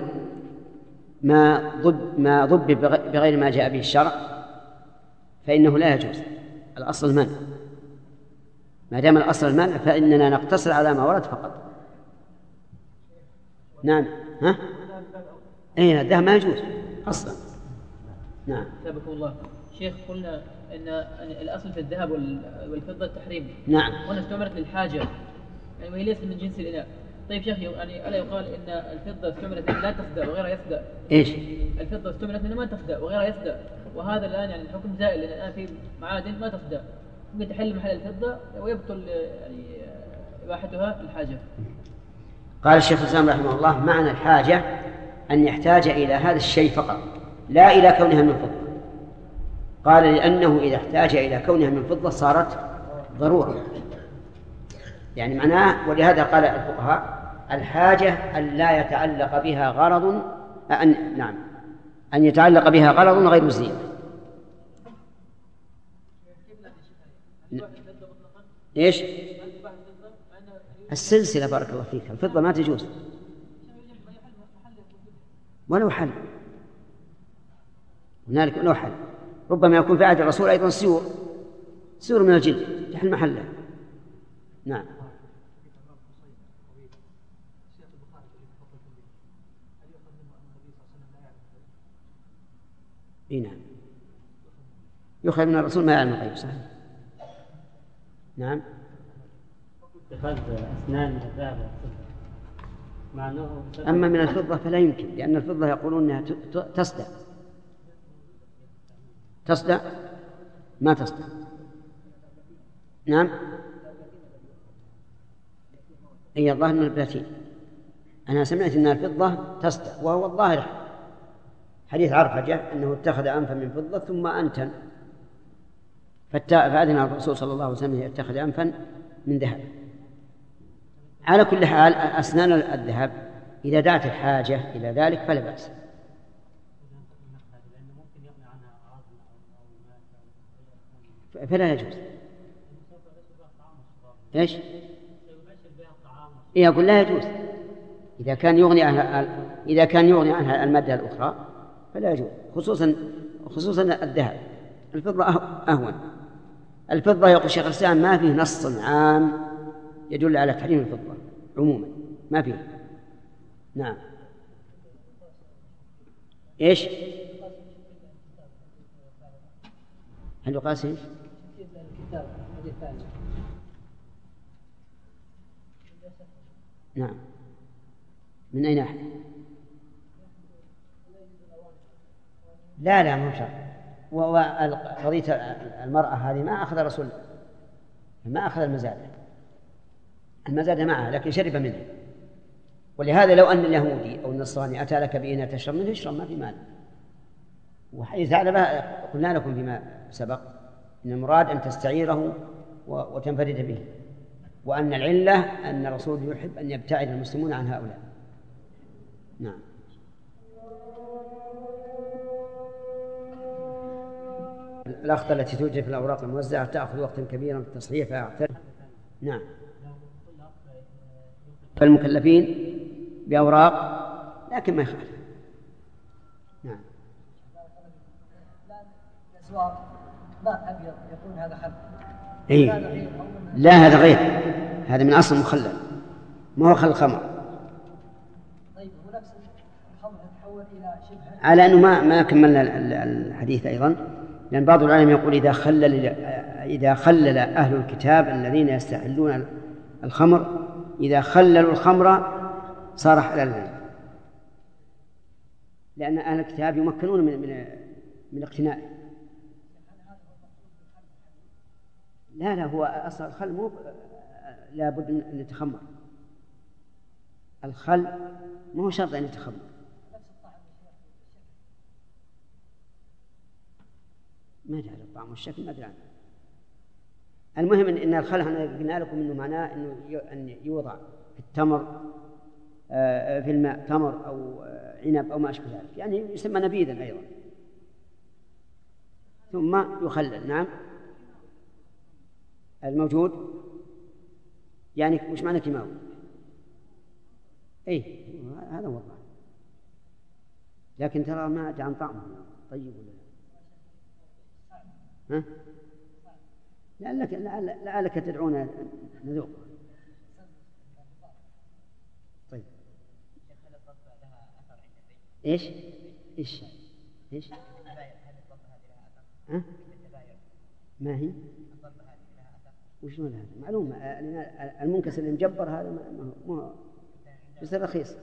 ما ضب بغير ما جاء به الشرع فإنه لا يجوز. الأصل المنع. ما دام الأصل المنع فإننا نقتصر على ما ورد فقط. نعم. ها؟ إيه الذهب ما يجوز أصلا. نعم. ثابكم الله. شيخ قلنا أن الأصل في الذهب والفضة التحريم. نعم. هنا استعملت للحاجة يعني وهي ليست من جنس الإناء. طيب شيخ يعني ألا يقال إن الفضة استعملت لا تفدى وغيرها يفدى؟ إيش؟ الفضة استعملت ما تفدى وغيرها يفدى، وهذا الآن يعني الحكم زائل لأن الآن في معادن ما تفدى ممكن تحل محل الفضة ويبطل يعني إباحتها للحاجة. قال الشيخ الإسلام رحمه الله معنى الحاجة أن يحتاج إلى هذا الشيء فقط لا إلى كونها من فضة. قال لأنه إذا احتاج إلى كونها من فضة صارت ضرورة، يعني معناه. ولهذا قال الفقهاء الحاجة أن لا يتعلق بها غرض أن يتعلق بها غرض غير زينة. إيش؟ السلسلة بارك الله فيك. الفضة ما تجوز ولو حل، هنالك ولو حل. ربما يكون في عهد الرسول أيضا سيور من الجلد تحل محله. نعم. نعم يخرج من الرسول ما يعلم الغيب. صحيح. نعم. اتخاذ أسنان من الذهب والفضة مع أنه أما من الفضة فلا يمكن، لأن الفضة يقولون أنها تصدع ما تصدع. نعم. هي الظاهر من البلاتين. أنا سمعت أن الفضة تصدع، وهو الظاهر حديث عرفجة أنه اتخذ أنفا من فضة ثم أنتن فأذن الرسول صلى الله عليه وسلم يتخذ أنفا من ذهب. على كل حال أسنان الذهب إذا دعت الحاجة إلى ذلك فلا بأس. فلا يجوز. إيش؟ إيه أقول لا يجوز. إذا كان يغني عنها المادة الأخرى فلا يجوز، خصوصا الذهب. الفضة أهون. الفضة يقول الشيخ الإسلام ما فيه نص عام يدل على تحريم الفضة عموما، ما فيه. نعم. إيش؟ هل يقاس إيش؟ نعم. من أي ناحية؟ لا مو شرط. وقضية المرأة هذه ما أخذ الرسول، ما أخذ المزادة معها لكن شرب منه. ولهذا لو أن اليهودي أو النصراني أتى لك بإناء تشرب منه اشرب ما في مانع. وحديث هذا قلنا لكم فيما سبق إن المراد أن تستعيره وتنفرد به، وأن العلة أن الرسول يحب أن يبتعد المسلمون عن هؤلاء. نعم. الأخطاء التي توجد في الأوراق الموزعة تأخذ وقتا كبيرا في التصحيح فأعترف. نعم. فالمكلفين بأوراق لكن ما يخالف. نعم. ماء أبيض يكون هذا حب. إيه؟ لا هذا غير، هذا من أصل مخلل ما هو خل الخمر. طيب هو نفس الخمر تتحول إلى شبه على أنه ما كملنا الحديث أيضا، لأن بعض العلماء يقول إذا خلل أهل الكتاب الذين يستحلون الخمر إذا خللوا الخمر صار حلالا، لأن أهل الكتاب يمكنون من اقتنائه. لا هو أصل الخل مو لا بد أن يتخمر، الخل مو شرط أن يتخمر. ما أدري الطعم والشكل ما أدري عنه. المهم إن الخل قلنا لكم إنه معناه أن يوضع في التمر في الماء تمر أو عنب أو ما أشبه ذلك، يعني يسمى نبيذا أيضا ثم يخلل. نعم الموجود يعني وش معنى كيماوي؟ أي هذا والله، لكن ترى ما أدري عن طعمه طيب ولا ها؟ لعلك تدعونا نذوق. طيب إيش ها؟ ما هي وشلون هذا؟ معلومة المنكسر المجبر هذا ما بس رخيص.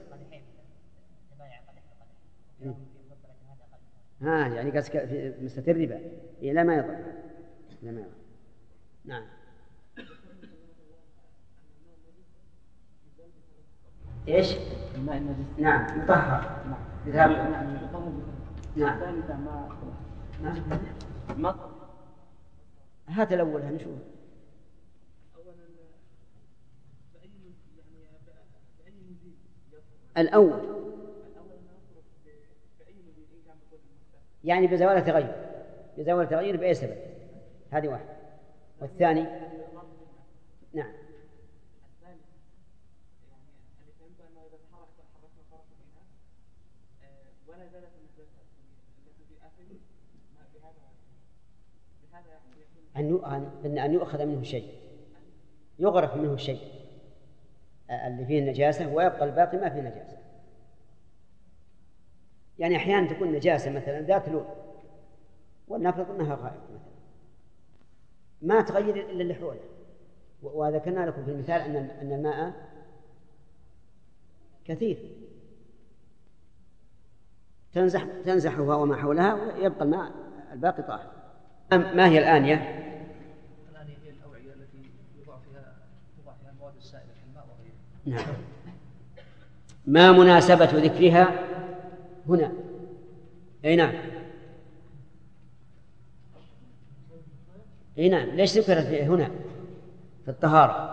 يعني قصدك في مستتر الربا. لا ما يضر، لا ما يضر. نعم ايش؟ نعم يطهر. نعم هذا الأول هنشوف. الأول يعني بزوال التغير بأي سبب، هذه واحد. والثاني نعم أن يؤخذ منه شيء، يغرف منه شيء اللي فيه النجاسة ويبقى الباقي ما فيه نجاسة. يعني أحيانا تكون نجاسة مثلا ذات لون ولنفرض أنها غائب مثلا ما تغير إلا اللي حوله، وذكرنا لكم في المثال أن الماء كثير تنزحها وما حولها ويبقى الماء الباقي طاهر. ما هي الآنية؟ الآنية هي الأوعية التي يوضع فيها المواد السائلة كالماء وغيره. نعم. ما مناسبة ذكرها هنا؟ أي نعم. أي نعم. ليش ذكرت هنا في الطهارة؟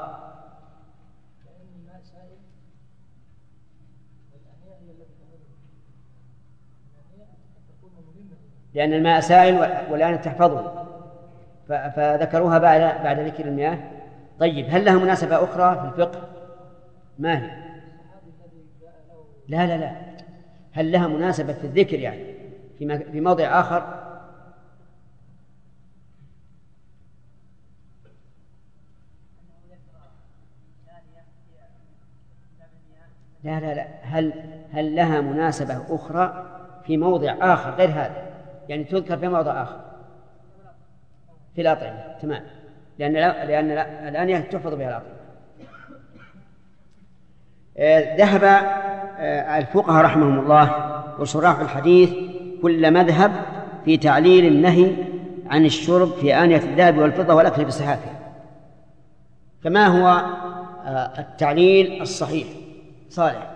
لأن الماء سائل والآن تحفظه فذكروها بعد ذكر المياه. طيب هل لها مناسبة أخرى في الفقه؟ ما هي؟ لا هل لها مناسبة في الذكر يعني في موضع آخر؟ لا هل لها مناسبة أخرى في موضع آخر غير هذا؟ يعني تذكر في موضع آخر في الأطعمة. تمام. لأن الآنية تحفظ بها الأطعمة. ذهب الفقهاء رحمهم الله وشراح الحديث كل مذهب في تعليل النهي عن الشرب في آنية الذهب والفضة والأكل بصحافها. فما هو التعليل الصحيح صالح؟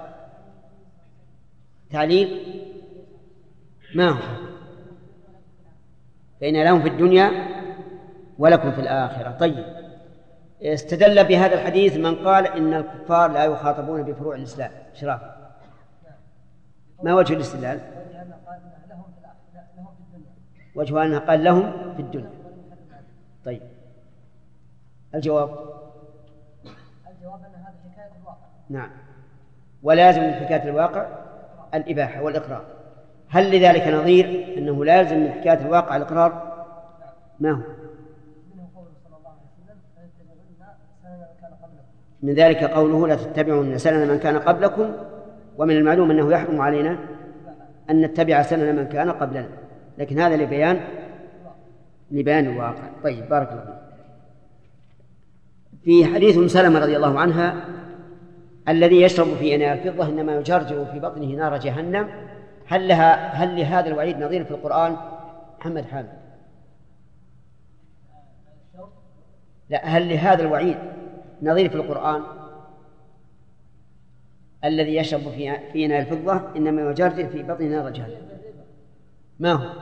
تعليل ما هو؟ فإن لهم في الدنيا ولكم في الآخرة. طيب استدل بهذا الحديث من قال إن الكفار لا يخاطبون بفروع الإسلام. شراف ما وجه الاستدلال؟ وجه أنها قال لهم في الدنيا. طيب الجواب أن هذا حكاية الواقع. نعم. ولازم من حكاية الواقع الإباحة والإقرار. هل لذلك نظير أنه لازم من حكاية الواقع الإقرار؟ ما هو؟ من ذلك قوله لا تتبعون سنن من كان قبلكم، ومن المعلوم أنه يحرم علينا أن نتبع سنن من كان قبلنا، لكن هذا لبيان الواقع. طيب بارك الله فيك. في حديث أم سلمة رضي الله عنها الذي يشرب في إناء الفضة إنما يجرجر في بطنه نار جهنم، هل لهذا الوعيد نظير في القرآن؟ محمد حامد. لا، هل لهذا الوعيد نظير في القرآن؟ الذي يشرب في إناء الفضة إنما يجرجر في بطنه نار جهنم، ما هو؟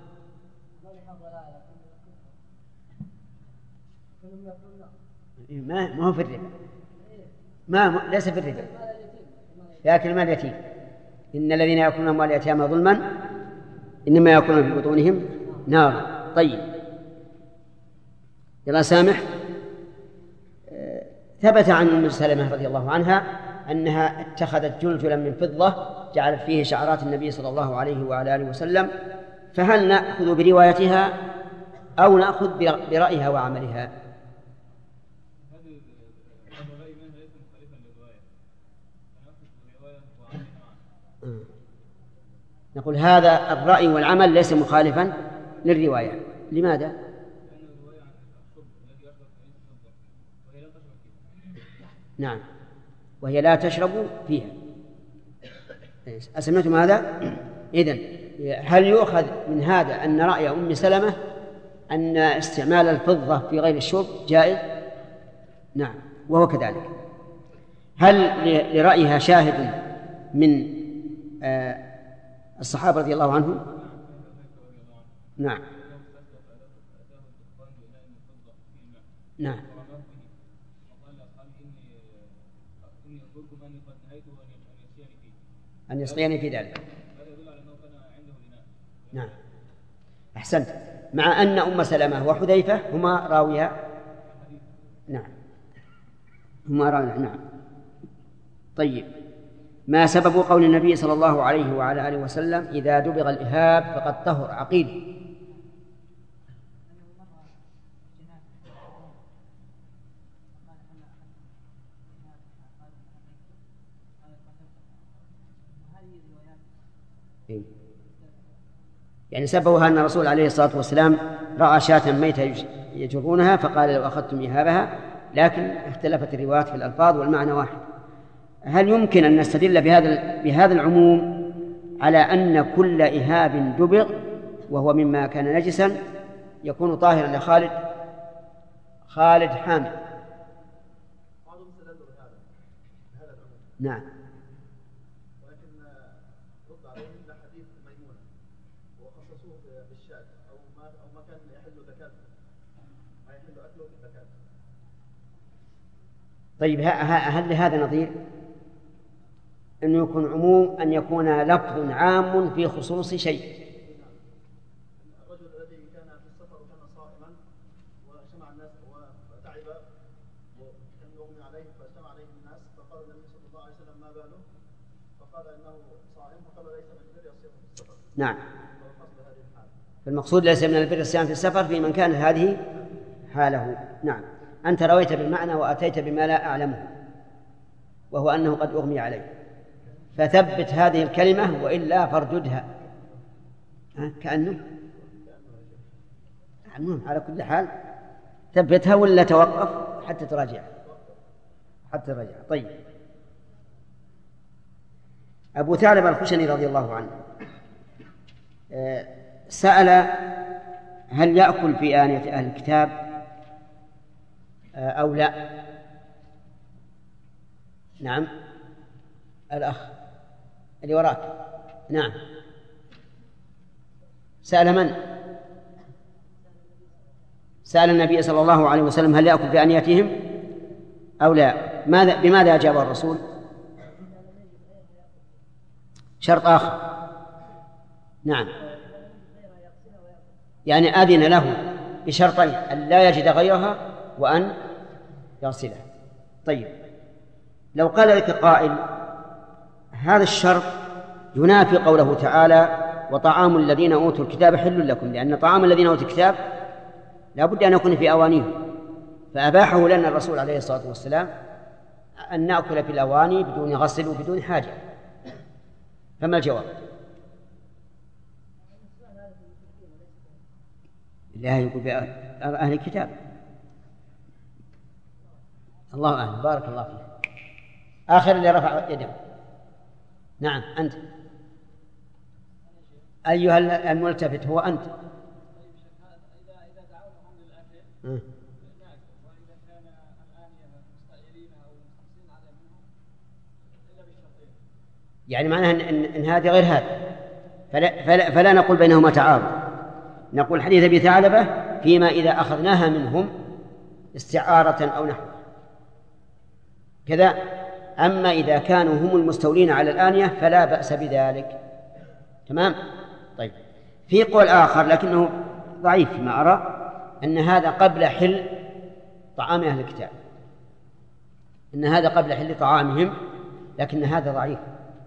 ما هو في الربا، ليس في الربا، يأكل مال اليتيم. إن الذين يأكلون أموال اليتامى ظلما إنما يأكلون في بطونهم نارا. طيب يلا سامح. ثبت عن أم سلمة رضي الله عنها أنها اتخذت جلجلا من فضة جعلت فيه شعرات النبي صلى الله عليه وعلى آله وسلم، فهل نأخذ بروايتها أو نأخذ برأيها وعملها؟ نقول هذا الرأي والعمل ليس مخالفا للرواية. لماذا؟ نعم، وهي لا تشرب فيها. أسمعتم هذا؟ إذن هل يؤخذ من هذا أن رأي أم سلمة أن استعمال الفضة في غير الشرب جائز؟ نعم، وهو كذلك. هل لرأيها شاهد من الصحابة رضي الله عنهم؟ نعم نعم أن يسقيني في ذلك. نعم أحسنت. مع أن أم سلمة وحذيفة هما راويها. نعم هما راويها. نعم. طيب، ما سبب قول النبي صلى الله عليه وعلى آله وسلم إذا دبغ الإهاب فقد طهر؟ عقيل. يعني سببها أن الرسول عليه الصلاة والسلام رأى شاة ميتة يجرونها فقال لو أخذتم إهابها، لكن اختلفت الروايات في الألفاظ والمعنى واحد. هل يمكن أن نستدل بهذا العموم على أن كل إهاب دبغ وهو مما كان نجسا يكون طاهرا خالد حامد؟ نعم. ولكن رد عليهم لحديث ميمونة وخصصوه بالشاة أو ما كان يحل زكاته، ما يحل أكله بالزكاة. طيب هل لهذا نظير؟ أنه يكون عموم، أن يكون لفظ عام في خصوص شيء. الرجل الذي كان في السفر وكان صائما واجتمع الناس وتعب وكان يغمي عليه فاجتمع عليه الناس فقال النبي صلى الله عليه وسلم ما باله؟ فقال إنه صائم، فقال ليس من البر الصيام في السفر. نعم. فالمقصود ليس من البر الصيام في السفر في من كانت هذه حاله. نعم. أنت رويت بالمعنى وأتيت بما لا أعلمه، وهو أنه قد أغمي عليه، فثبت هذه الكلمة وإلا فارددها. كأنه المهم على كل حال ثبتها ولا توقف حتى تراجع. طيب، أبو ثعلبة الخشني رضي الله عنه سأل هل يأكل في آنية أهل الكتاب أو لا؟ نعم. الأخ اللي وراك. نعم. سأل من؟ سأل النبي صلى الله عليه وسلم هل يأكل في آنيتهم أو لا. بماذا أجاب الرسول؟ شرط آخر. نعم، يعني أذن له بشرطين: أن لا يجد غيرها وأن يغسلها. طيب، لو قال لك قائل هذا الشرط ينافي قوله تعالى وطعام الذين أوتوا الكتاب حل لكم، لأن طعام الذين أوتوا الكتاب لا بد أن يكون في أوانيهم، فأباحه لنا الرسول عليه الصلاة والسلام أن نأكل في الأواني بدون غسل وبدون حاجة. فما الجواب؟ لا يقول بأهل الكتاب. الله أعلم. بارك الله فيك. آخر اللي رفع يده. نعم أنت أيها الملتفت، هو أنت. يعني معناها إن هذه غير هذا، فلا نقول بينهما تعارض. نقول حديث أبي ثعلبة فيما إذا أخذناها منهم استعارة أو نحو كذا. أما إذا كانوا هم المستولين على الآنية فلا بأس بذلك. تمام. طيب، في قول آخر لكنه ضعيف فيما أرى، أن هذا قبل حل طعام أهل الكتاب، أن هذا قبل حل طعامهم، لكن هذا ضعيف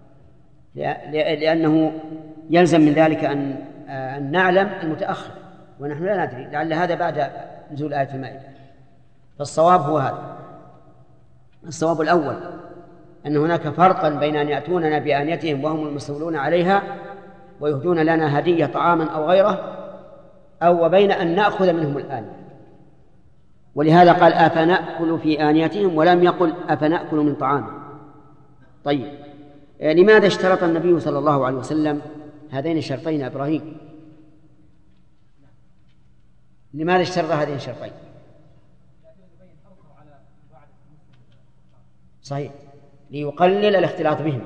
لأنه يلزم من ذلك أن نعلم المتأخر، ونحن لا ندري، لعل هذا بعد نزول آية المائدة. فالصواب هو هذا. الصواب الأول أن هناك فرقا بين أن يأتوننا بآنيتهم وهم المستولون عليها ويهدون لنا هدية طعاما أو غيره، أو وبين أن نأخذ منهم الآنية. ولهذا قال أفنأكل في آنيتهم ولم يقل أفنأكل من طعامهم. طيب، لماذا اشترط النبي صلى الله عليه وسلم هذين الشرطين إبراهيم؟ لماذا اشترط هذين الشرطين؟ صحيح، ليقلل الاختلاط بهم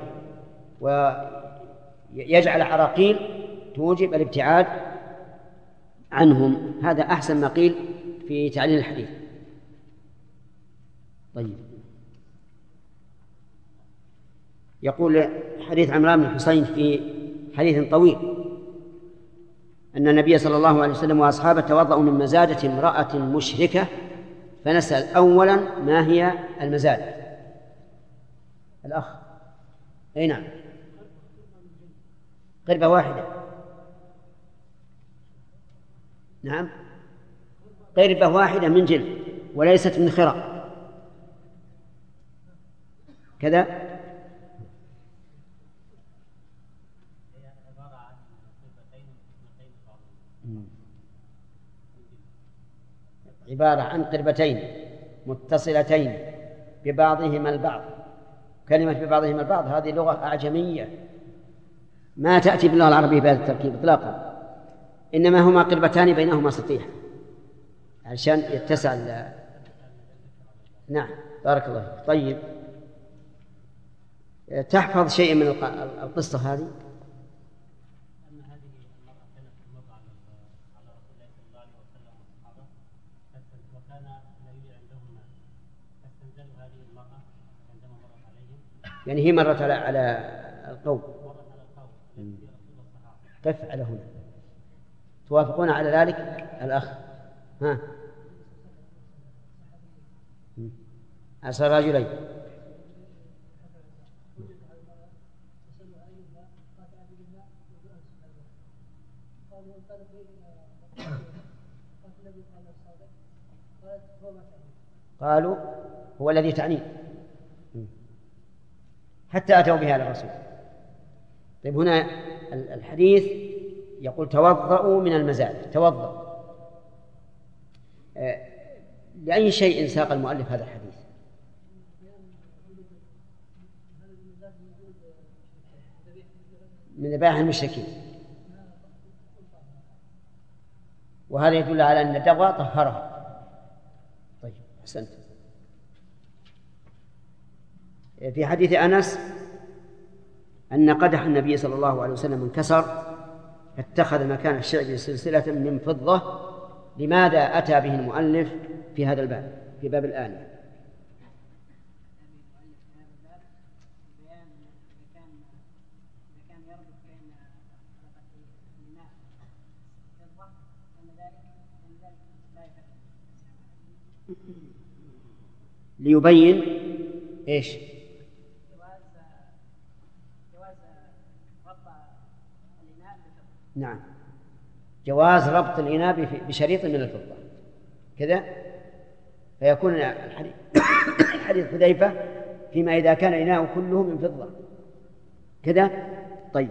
ويجعل عراقيل توجب الابتعاد عنهم. هذا أحسن ما قيل في تعليل الحديث. طيب، يقول حديث عمران بن الحصين في حديث طويل أن النبي صلى الله عليه وسلم وأصحابه توضأوا من مزادة امرأة مشركة، فنسأل أولا ما هي المزادة؟ الأخ أي نعم، قربة واحدة. نعم، قربة واحدة من جلد وليست من خرق كذا. عبارة عن قربتين متصلتين ببعضهما البعض. كلمة ببعضهما البعض هذه لغة أعجمية ما تأتي باللغة العربية بهذا التركيب إطلاقا، إنما هما قربتان بينهما سطيح عشان يتسع نعم، بارك الله فيك. طيب، تحفظ شيء من القصة هذه؟ يعني هي مرت على القوم. قف على هنا. توافقون على ذلك الأخ؟ ها، أرسل رجلين. قالوا هو الذي تعنيه، حتى أتوا بها للرسول. طيب، هنا الحديث يقول توضأوا من المزاد. توضأ، لأي شيء ساق المؤلف هذا الحديث؟ من ذبائح المشركين، وهذا يدل على أن الدواء طهرها. طيب، أحسنت. في حديث أنس أن قدح النبي صلى الله عليه وسلم انكسر فاتخذ مكان الشعب سلسلة من فضة. لماذا أتى به المؤلف في هذا الباب، في باب الآن؟ ليبين إيش؟ نعم، جواز ربط الإناء بشريط من الفضة كذا، فيكون الحديث حذيفة فيما إذا كان الإناء كله من فضة كذا. طيب،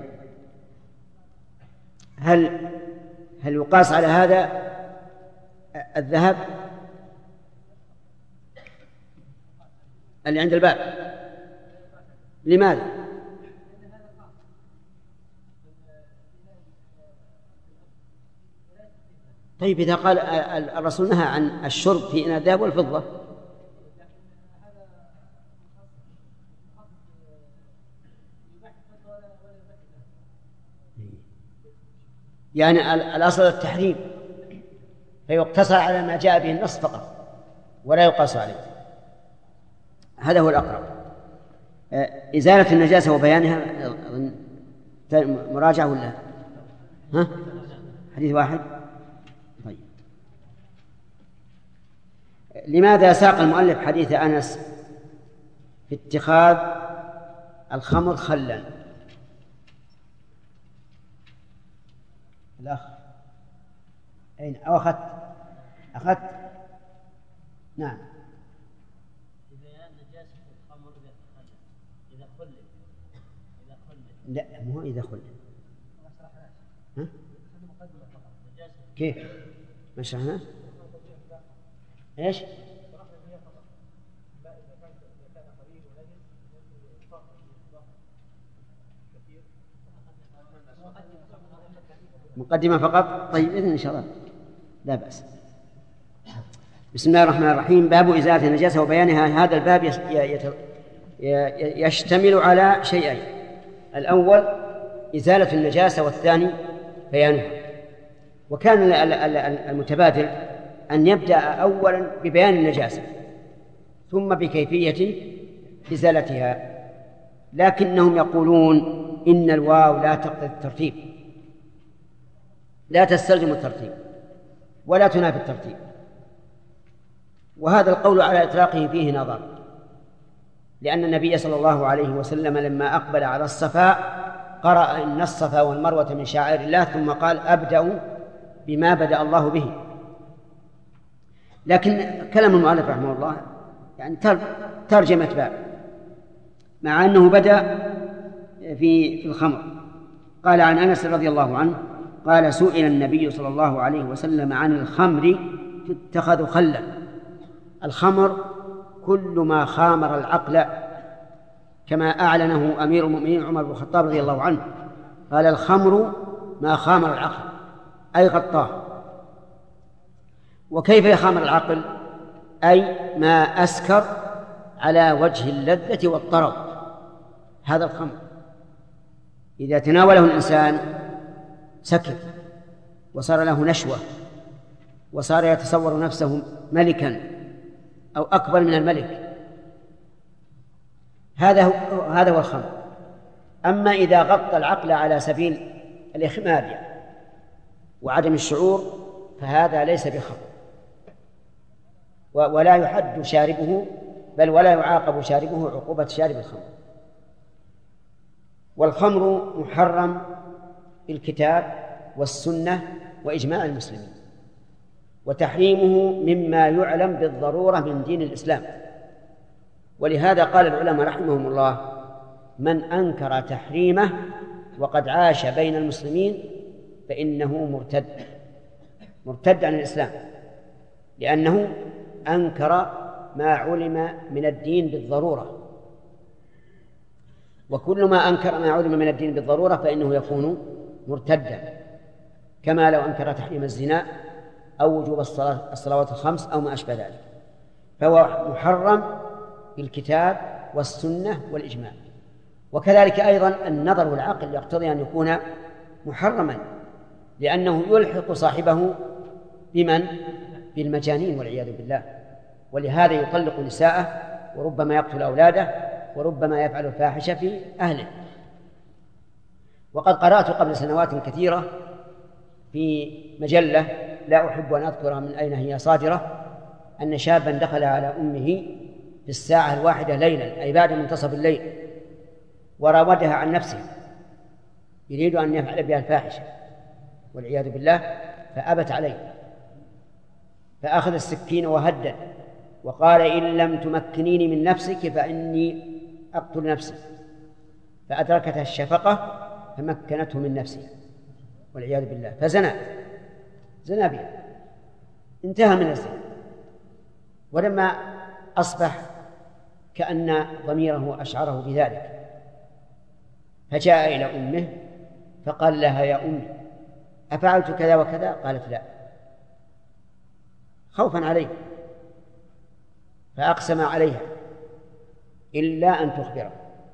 هل يقاس على هذا الذهب؟ اللي عند الباب. لماذا؟ طيب إذا قال الرسول نهى عن الشرب في إناء الذهب والفضة، يعني الأصل التحريم، فيقتصر على ما جاء به النص فقط ولا يقاس عليه. هذا هو الأقرب. إزالة النجاسة وبيانها مراجعة ولا ها؟ حديث واحد. طيب، لماذا ساق المؤلف حديث أنس في اتخاذ الخمر خلا؟ الأخ أين؟ أو أخذت؟ نعم. لا، مو إذا خلل. ها؟ كيف؟ ما شرحنا؟ إيش؟ مقدمة فقط. طيب إذن إن شاء الله لا بأس. بسم الله الرحمن الرحيم. باب إزالة النجاسة وبيانها. هذا الباب يشتمل على شيئين: الأول إزالة النجاسة، والثاني بيانها. وكان المتبادل أن يبدأ أولا ببيان النجاسة ثم بكيفية إزالتها، لكنهم يقولون إن الواو لا تقتضي الترتيب، لا تستلزم الترتيب ولا تنافي الترتيب، وهذا القول على إطلاقه فيه نظر، لأن النبي صلى الله عليه وسلم لما أقبل على الصفا قرأ إن الصفا والمروة من شعائر الله، ثم قال: أبدأ بما بدأ الله به. لكن كلام المؤلف رحمه الله يعني ترجمة باب، مع أنه بدأ في الخمر. قال عن أنس رضي الله عنه قال: سئل النبي صلى الله عليه وسلم عن الخمر تتخذ خلا. الخمر كل ما خامر العقل، كما أعلنه أمير المؤمنين عمر بن الخطاب رضي الله عنه، قال: الخمر ما خامر العقل، أي غطاه. وكيف يخامر العقل؟ أي ما أسكر على وجه اللذة والطرب، هذا الخمر. إذا تناوله الإنسان سكر وصار له نشوة وصار يتصور نفسه ملكا أو أكبر من الملك، هذا هو الخمر. أما إذا غطى العقل على سبيل الإخماد وعدم الشعور فهذا ليس بخمر، ولا يحد شاربه، بل ولا يعاقب شاربه عقوبة شارب الخمر. والخمر محرم بالكتاب والسنة وإجماع المسلمين، وتحريمه مما يعلم بالضرورة من دين الإسلام. ولهذا قال العلماء رحمهم الله: من أنكر تحريمه وقد عاش بين المسلمين فإنه مرتد عن الإسلام، لأنه أنكر ما علم من الدين بالضرورة، وكل ما أنكر ما علم من الدين بالضرورة فإنه يكون مرتدا، كما لو أنكر تحريم الزنا أو وجوب الصلوات الخمس أو ما أشبه ذلك، فهو محرم بالكتاب والسنة والإجماع. وكذلك أيضا النظر والعقل يقتضي أن يكون محرما، لأنه يلحق صاحبه بالمجانين والعياذ بالله. ولهذا يطلق نساءه، وربما يقتل أولاده، وربما يفعل الفاحشة في أهله. وقد قرأت قبل سنوات كثيرة في مجلة لا أحب أن أذكر من أين هي صادرة، أن شابا دخل على أمه في الساعة 1 ليلا، أي بعد منتصف الليل، وراودها عن نفسه، يريد أن يفعل بها الفاحشة والعياذ بالله، فأبت عليه، فأخذ السكين وهدد وقال: إن لم تمكنيني من نفسك فإني أقتل نفسي. فأدركتها الشفقة فمكنته من نفسه والعياذ بالله، فزنى بها، انتهى من الزنا. ولما أصبح كأن ضميره أشعره بذلك، فجاء إلى أمه فقال لها: يا أمي أفعلت كذا وكذا؟ قالت: لا، خوفا عليه، فأقسم عليها إلا أن تخبره،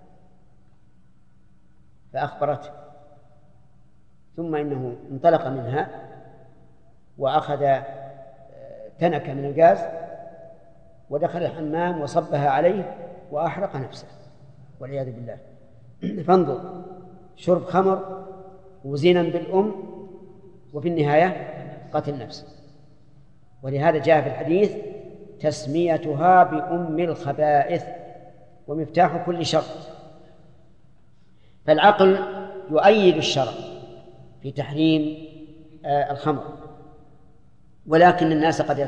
فأخبرته، ثم إنه انطلق منها وأخذ تنكة من الغاز ودخل الحمام وصبها عليه وأحرق نفسه والعياذ بالله. فانظر، شرب خمر وزنا بالأم وفي النهاية قتل نفسه. ولهذا جاء في الحديث: تسميتها بأم الخبائث ومفتاح كل شر. فالعقل يؤيد الشرع في تحريم الخمر، ولكن الناس قد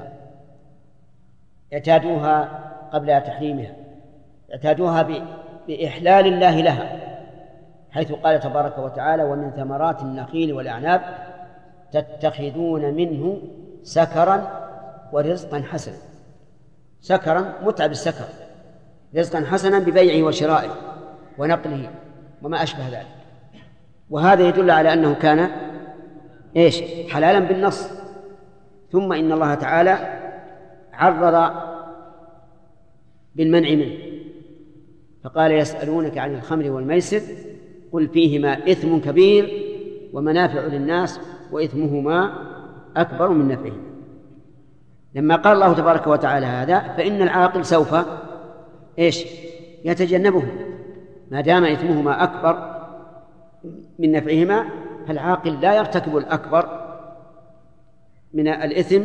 اعتادوها قبل تحريمها، اعتادوها بإحلال الله لها، حيث قال تبارك وتعالى: ومن ثمرات النخيل والأعناب تتخذون منه سكرا ورزقا حسنا. سكرا متعب السكر، رزقا حسنا ببيعه وشرائه ونقله وما أشبه ذلك. وهذا يدل على أنه كان حلالا بالنص. ثم إن الله تعالى عرض بالمنع منه فقال: يسألونك عن الخمر والميسر قل فيهما إثم كبير ومنافع للناس وإثمهما أكبر من نفعهما. لما قال الله تبارك وتعالى هذا فإن العاقل سوف يتجنبه ما دام إثمهما أكبر من نفعهما، فالعاقل لا يرتكب الأكبر من الإثم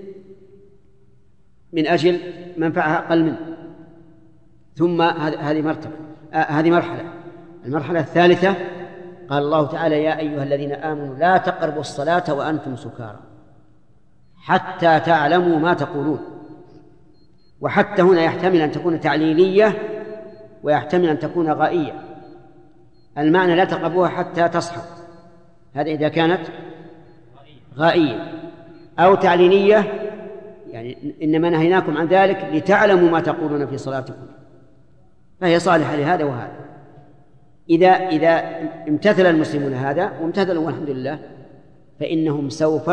من أجل منفعة أقل منه. ثم هذه مرحلة. المرحلة الثالثة قال الله تعالى: يا أيها الذين آمنوا لا تقربوا الصلاة وأنتم سكارى حتى تعلموا ما تقولون. وحتى هنا يحتمل أن تكون تعليلية ويحتمل أن تكون غائية. المعنى لا تقربوها حتى تصحوا، هذا إذا كانت غائية، أو تعليلية يعني إنما نهيناكم عن ذلك لتعلموا ما تقولون في صلاتكم، فهي صالحة لهذا وهذا. إذا امتثل المسلمون هذا وامتثلوا والحمد لله، فإنهم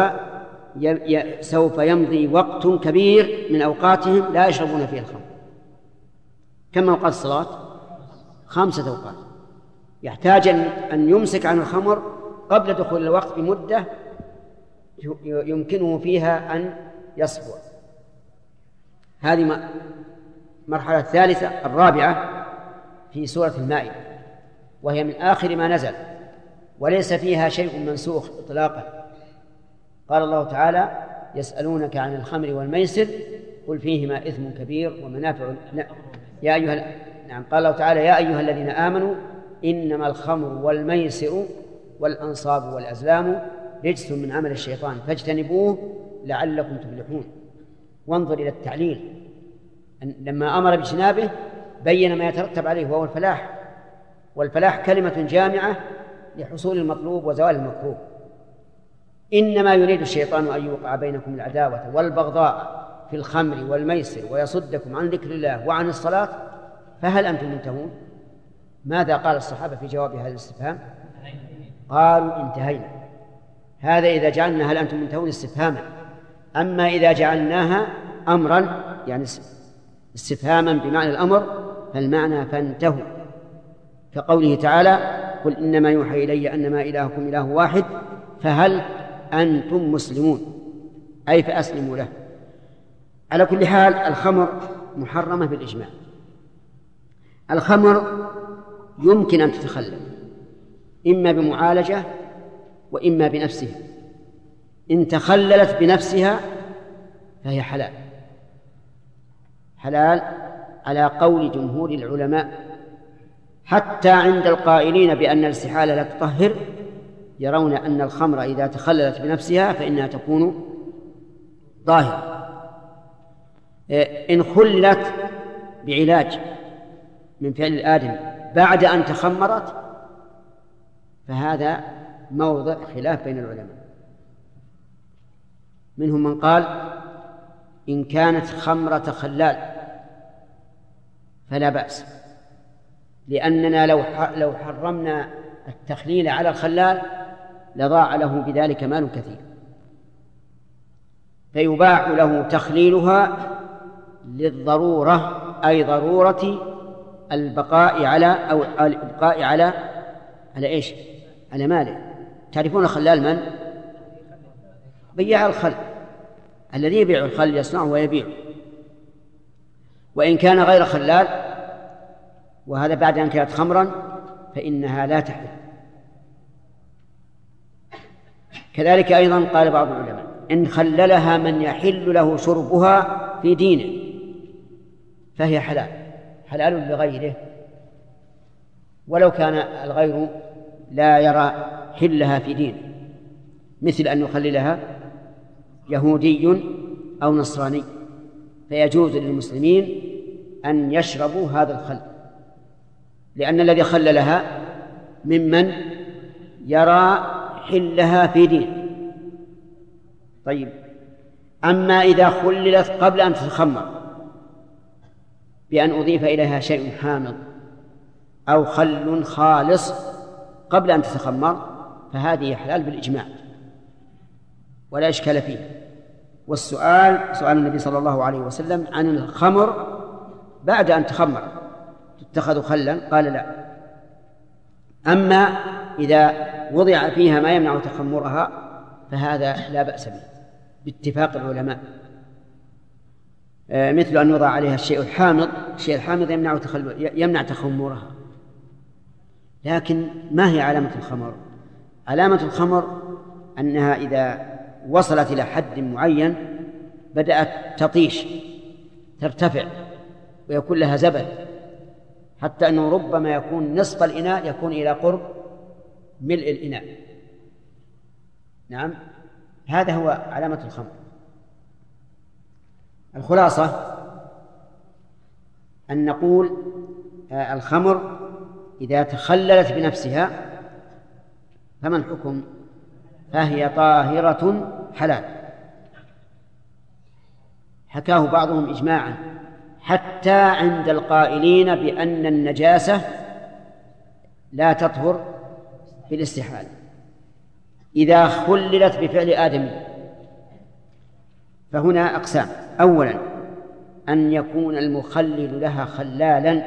سوف يمضي وقت كبير من أوقاتهم لا يشربون فيه الخمر. كم أوقات الصلاة؟ 5 أوقات. يحتاج أن يمسك عن الخمر قبل دخول الوقت بمدة يمكنه فيها أن يصفو. هذه مرحلة الثالثة الرابعة في سورة المائدة، وهي من آخر ما نزل وليس فيها شيء منسوخ إطلاقا. قال الله تعالى: يسألونك عن الخمر والميسر قل فيهما إثم كبير ومنافع قال الله تعالى: يا أيها الذين آمنوا إنما الخمر والميسر والأنصاب والأزلام رجس من عمل الشيطان فاجتنبوه لعلكم تفلحون. وانظر إلى التعليل، لما أمر باجتنابه بين ما يترتب عليه وهو الفلاح، والفلاح كلمة جامعة لحصول المطلوب وزوال المكروه. إنما يريد الشيطان أن يوقع بينكم العداوة والبغضاء في الخمر والميسر ويصدكم عن ذكر الله وعن الصلاة فهل أنتم منتهون؟ ماذا قال الصحابة في جواب هذا الاستفهام؟ قالوا: انتهينا. هذا إذا جعلنا هل أنتم منتهون استفهاما. أما إذا جعلناها أمرا يعني استفهاما بمعنى الأمر فالمعنى فانتهوا، كقوله تعالى: قل إنما يوحى إلي أنما إلهكم إله واحد فهل أنتم مسلمون، أي فأسلموا له. على كل حال الخمر محرمة بالإجماع. الخمر يمكن أن تتخلل إما بمعالجة وإما بنفسها. إن تخللت بنفسها فهي حلال على قول جمهور العلماء، حتى عند القائلين بأن الاستحالة لا تطهر يرون أن الخمر إذا تخللت بنفسها فإنها تكون طاهرة. إن خلت بعلاج من فعل الآدم بعد أن تخمرت فهذا موضع خلاف بين العلماء. منهم من قال إن كانت خمرة خلال فلا بأس، لأننا لو حرمنا التخليل على الخلال لضاع له بذلك مال كثير، فيباح له تخليلها للضرورة، أي ضرورة البقاء على إيش؟ على ماله. تعرفون الخلال من؟ بياع الخل، الذي يبيع الخل يصنعه ويبيعه، وإن كان غير خلال وهذا بعد أن كانت خمرا فإنها لا تحل. كذلك أيضا قال بعض العلماء إن خللها من يحل له شربها في دينه فهي حلال لغيره، ولو كان الغير لا يرى حلها في دينه، مثل أن يخللها يهودي أو نصراني، فيجوز للمسلمين أن يشربوا هذا الخل، لأن الذي خللها ممن يرى حلها في دينه. طيب، أما إذا خللت قبل أن تتخمر بأن أضيف إليها شيء حامض أو خل خالص قبل أن تتخمر فهذه حلال بالإجماع ولا إشكال فيه. والسؤال سؤال النبي صلى الله عليه وسلم عن الخمر بعد أن تخمر تتخذ خلا، قال لا. أما إذا وضع فيها ما يمنع تخمرها فهذا لا بأس به باتفاق العلماء، مثل أن يوضع عليها الشيء الحامض. الشيء الحامض يمنع تخمرها. لكن ما هي علامة الخمر؟ علامة الخمر أنها إذا وصلت إلى حد معين بدأت تطيش ترتفع ويكون لها زبد، حتى أنه ربما يكون نصف الإناء يكون إلى قرب ملء الإناء. نعم، هذا هو علامة الخمر. الخلاصة أن نقول الخمر إذا تخللت بنفسها فما الحكم؟ فهي طاهرة حلال. حكاه بعضهم إجماعا حتى عند القائلين بأن النجاسة لا تطهر بالاستحالة إذا خللت بفعل آدمي. فهنا أقسام: أولا أن يكون المخلل لها خلالا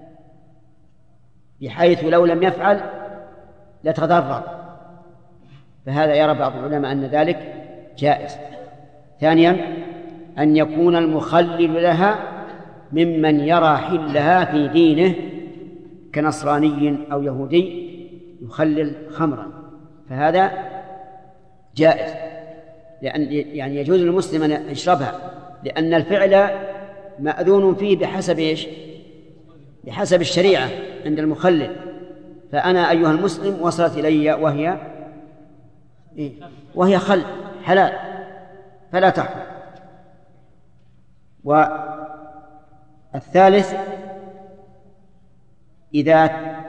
بحيث لو لم يفعل لتضرر، فهذا يرى بعض العلماء أن ذلك جائز. ثانيا أن يكون المخلل لها ممن يرى حلها في دينه كنصراني أو يهودي يخلل خمرا، فهذا جائز، لأن يعني يجوز للمسلم أن يشربها، لأن الفعل مأذون فيه بحسب إيش؟ بحسب الشريعة عند المخلل. فأنا أيها المسلم وصلت إلي وهي خل حلال فلا تحرم. والثالث إذا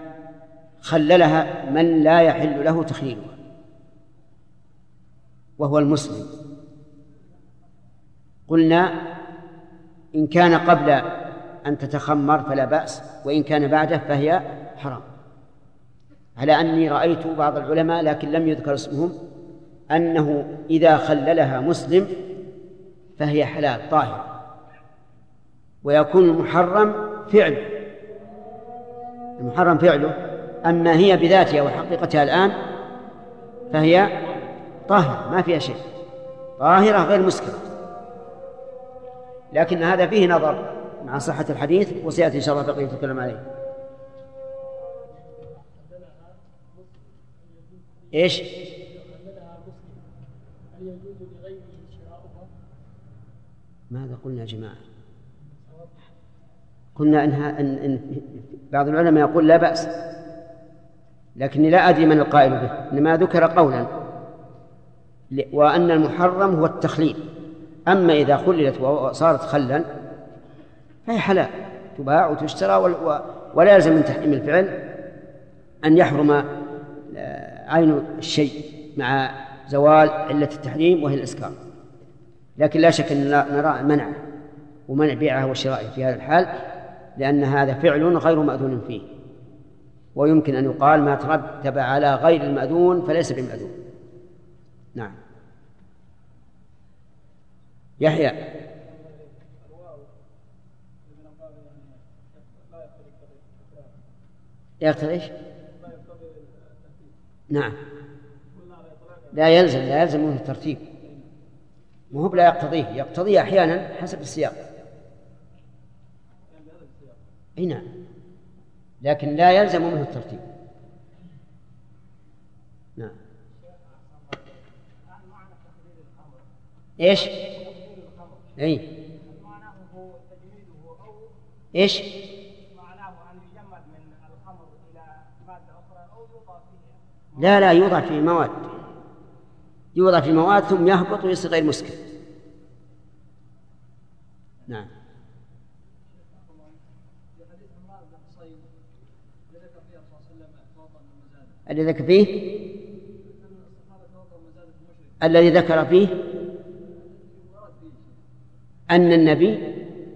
خللها من لا يحل له تخليلها وهو المسلم، قلنا إن كان قبل أن تتخمر فلا بأس، وإن كان بعده فهي حرام، على أني رأيت بعض العلماء لكن لم يذكر اسمهم أنه إذا خللها مسلم فهي حلال طاهر، ويكون المحرم فعله، أما هي بذاتها وحقيقتها الآن فهي طاهرة ما فيها شيء، طاهرة غير مسكرة. لكن هذا فيه نظر مع صحة الحديث، وسيأتي إن شاء الله بقية الكلام عليه. إيش؟ ماذا قلنا يا جماعة؟ قلنا إن بعض العلماء يقول لا بأس، لكني لا أدري من القائل به، إنما ذكر قولا وأن المحرم هو التخليل. أما إذا خللت وصارت خلا فهي حلال تباع وتشترى، ولا يلزم من تحريم الفعل أن يحرم عين الشيء مع زوال علة التحريم وهي الإسكار. لكن لا شك أن نرى منعه ومنع بيعه وشرائه في هذا الحال لأن هذا فعل غير مأذون فيه، ويمكن أن يقال ما ترتب على غير المأذون فليس بمأذون. نعم. يحيى. يقتضي ايش؟ نعم. لا يلزم منه الترتيب، مو لا يقتضيه، يقتضيه أحيانا حسب السياق. اي نعم، لكن لا يلزم منه الترتيب. نعم. ايش؟ اي ايش؟ لا يوضع في مواد، يوضع في مواد ثم يهبط ويصير غير مسكر. نعم. الذي ذكر فيه الذي ذكر فيه أن النبي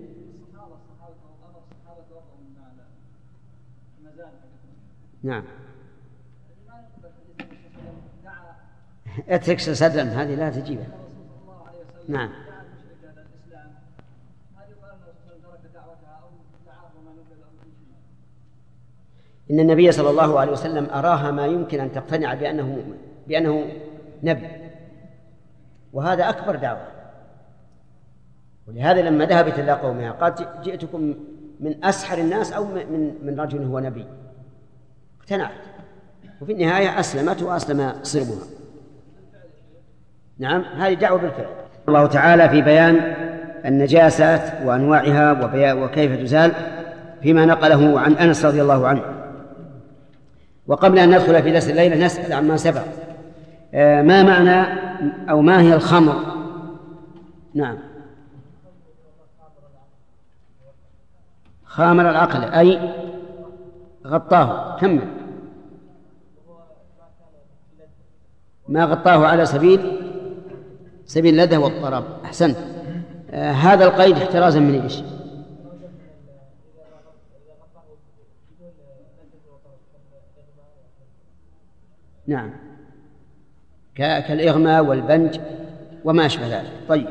نعم اترك سدًا هذه لا تجيبها. نعم. إن النبي صلى الله عليه وسلم أراها ما يمكن أن تقتنع بأنه نبي، وهذا أكبر دعوة. ولهذا لما ذهبت إلى قومها قالت جئتكم من أسحر الناس أو من رجل هو نبي، اقتنعت، وفي النهاية أسلمت وأسلم صرمها. نعم، هذه دعوة بالفعل. الله تعالى في بيان النجاسات وأنواعها وكيف تزال فيما نقله عن أنس رضي الله عنه. وقبل أن ندخل في درس الليلة نسأل عما سبق، ما معنى أو ما هي الخمر؟ نعم. خامر العقل أي غطاه. كمل. ما غطاه على سبيل اللذة والطرب. أحسنت. هذا القيد احترازا من إيش؟ نعم، كالإغماء والبنج وما أشبه ذلك. طيب،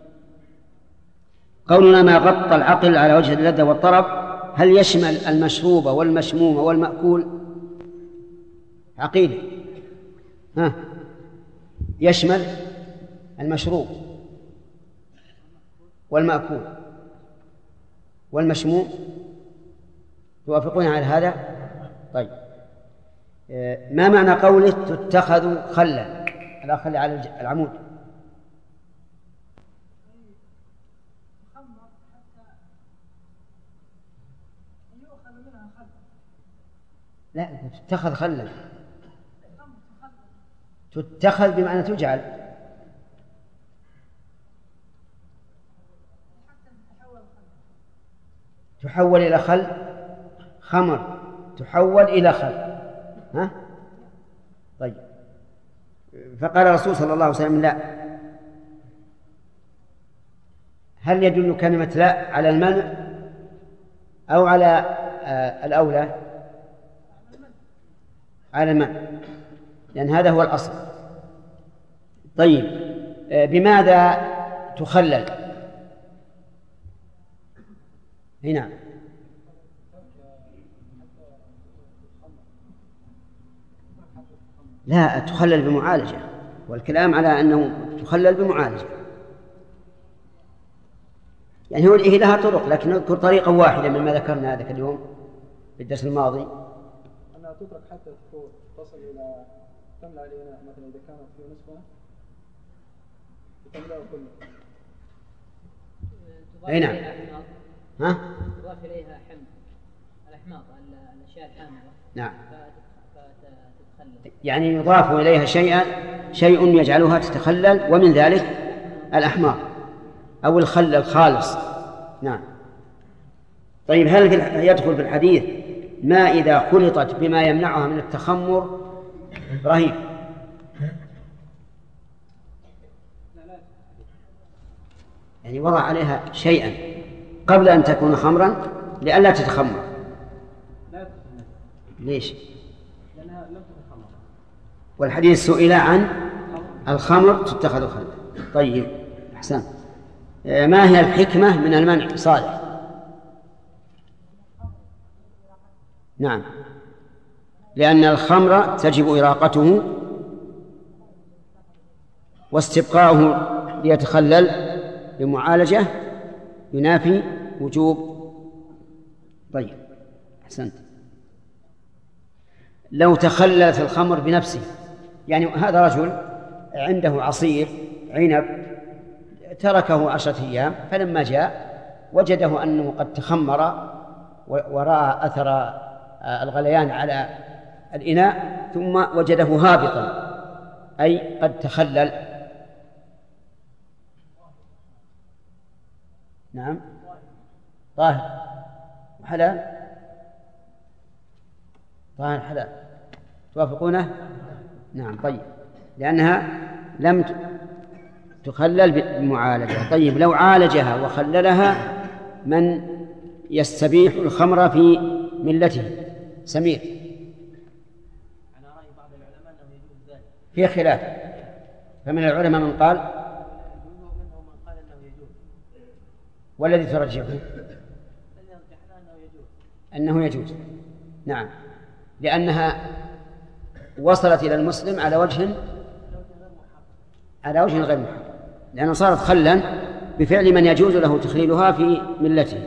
قولنا ما غطى العقل على وجه اللذة والطرب هل يشمل المشروب والمشموم والمأكول؟ عقيدة. يشمل المشروب والمأكول والمشموم. توافقون على هذا؟ طيب، ما معنى قوله تتخذ خلا؟ الأخل على العمود. لا، تتخذ خلا، تتخذ بمعنى تجعل. تحول إلى خل، خمر تحول إلى خل. طيب، فقال الرسول صلى الله عليه وسلم لا. هل يدل كلمة لا على المنع أو على الأولى؟ على المنع، لأن هذا هو الأصل. طيب، بماذا تخلل؟ هنا لا، تخلل بمعالجة، والكلام على أنه تخلل بمعالجة. يعني هي لها طرق، لكن نذكر طريقة واحدة مما ذكرنا ذاك اليوم في الدرس الماضي، أنها تترك حتى تصل إلى تملأ الإناء مثلا إذا كانت في نصفها تملأه كله. أي نعم. تضاف إليها حمض الأحماض، الأشياء الحامضة. نعم. فتتخلل، يعني يضاف إليها شيء يجعلها تتخلل، ومن ذلك الأحماض أو الخل الخالص. نعم. طيب، هل يدخل في الحديث ما إذا خلطت بما يمنعها من التخمر؟ إبراهيم. يعني وضع عليها شيئا قبل أن تكون خمرا لئلا تتخمر. لا تتخمر. ليش؟ لأنها لم تتخمر. والحديث سئل عن الخمر تتخذ خلا. طيب أحسن. ما هي الحكمة من المنع؟ صالح. نعم، لأن الخمر تجب إراقته واستبقاؤه ليتخلل بمعالجة ينافي وجوب. طيب أحسنت. لو تخللت الخمر بنفسه، يعني هذا رجل عنده عصير عنب تركه 10 أيام، فلما جاء وجده أنه قد تخمر ورأى أثر الغليان على الإناء، ثم وجده هابطا أي قد تخلل. نعم طاهر حلال، طاهر حلال، توافقونه؟ نعم. طيب لأنها لم تخلل بالمعالجة. طيب لو عالجها وخللها من يستبيح الخمر في ملته؟ سمير. على رأي بعض العلماء أنه يجوز ذلك. في خلاف، فمن العلماء من قال منهم من قال أنه يجوز. والذي ترجحه أنه يجوز. نعم، لأنها وصلت إلى المسلم على وجه غير محرم، لأنها صارت خلا بفعل من يجوز له تخليلها في ملته.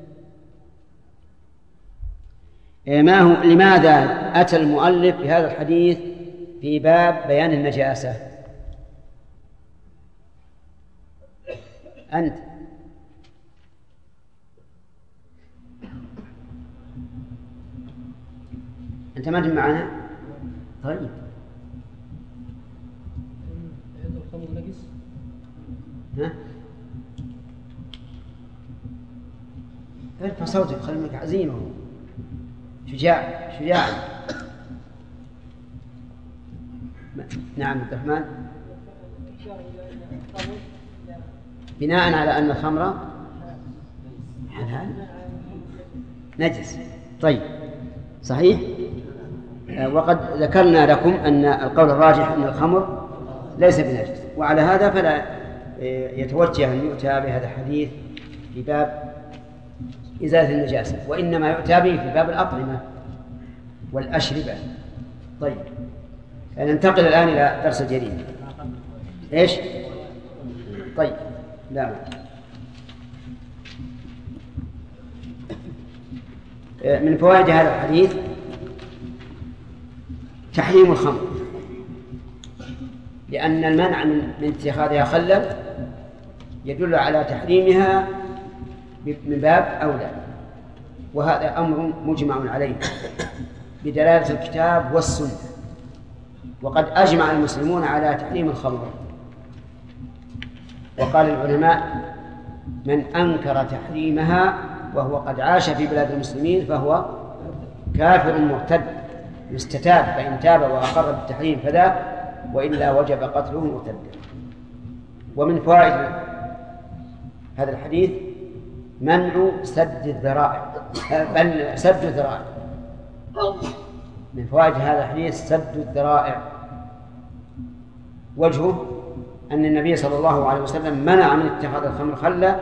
لماذا أتى المؤلف بهذا الحديث في باب بيان النجاسة؟ أنت ما أنت معنا؟ طيب الخمر نجس؟ ها؟ ارفع صوتك، خليك عزيمة شجاع. نعم عبد الرحمن. بناء على أن الخمر حلال نجس. طيب صحيح. وقد ذكرنا لكم أن القول الراجح أن الخمر ليس بنجس، وعلى هذا فلا يتوجه أن يؤتى بهذا الحديث في باب إزالة النجاسة، وإنما يؤتى به في باب الأطعمة والأشربة. طيب ننتقل الآن إلى درس جديد. إيش؟ طيب لا من فوائد هذا الحديث تحريم الخمر، لأن المنع من اتخاذها خلا يدل على تحريمها من باب أولى، وهذا أمر مجمع عليه بدلالة الكتاب والسنة، وقد أجمع المسلمون على تحريم الخمر. وقال العلماء من أنكر تحريمها وهو قد عاش في بلاد المسلمين فهو كافر مرتد يستتاب، فإن تاب وأقر بالتحريم فذاك، وإلا وجب قتله مرتدا. ومن فوائد هذا الحديث منع سد الذرائع، بل سد الذرائع. من فوائد هذا الحديث سد الذرائع. وجهه أن النبي صلى الله عليه وسلم منع من اتخاذ الخمر خلا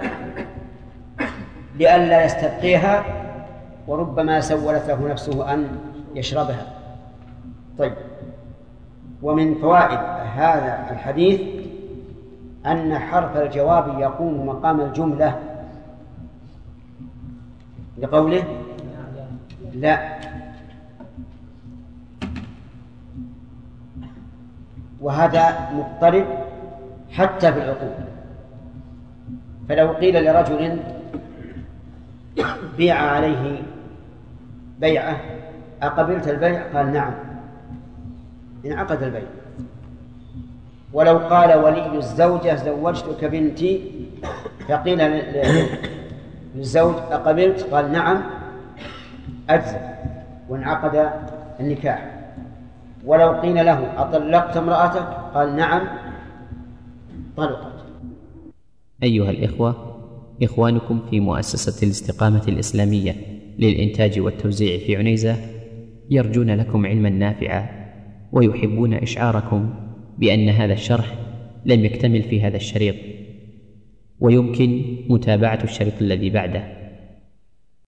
لئلا يستبقيها، وربما سولت له نفسه أن يشربها. طيب ومن فوائد هذا الحديث أن حرف الجواب يقوم مقام الجملة لقوله لا، وهذا مضطرد حتى في العقول. فلو قيل لرجل بيع عليه بيعة أقبلت البيع؟ قال نعم، انعقد البيع. ولو قال ولي الزوجة زوجتك بنتي فقيل للزوج أقبلت؟ قال نعم، أجزم وانعقد النكاح. ولو قيل له أطلقت امرأتك؟ قال نعم، طلقت. أيها الإخوة، إخوانكم في مؤسسة الاستقامة الإسلامية للإنتاج والتوزيع في عنيزة يرجون لكم علما نافعا، ويحبون إشعاركم بأن هذا الشرح لم يكتمل في هذا الشريط، ويمكن متابعة الشريط الذي بعده.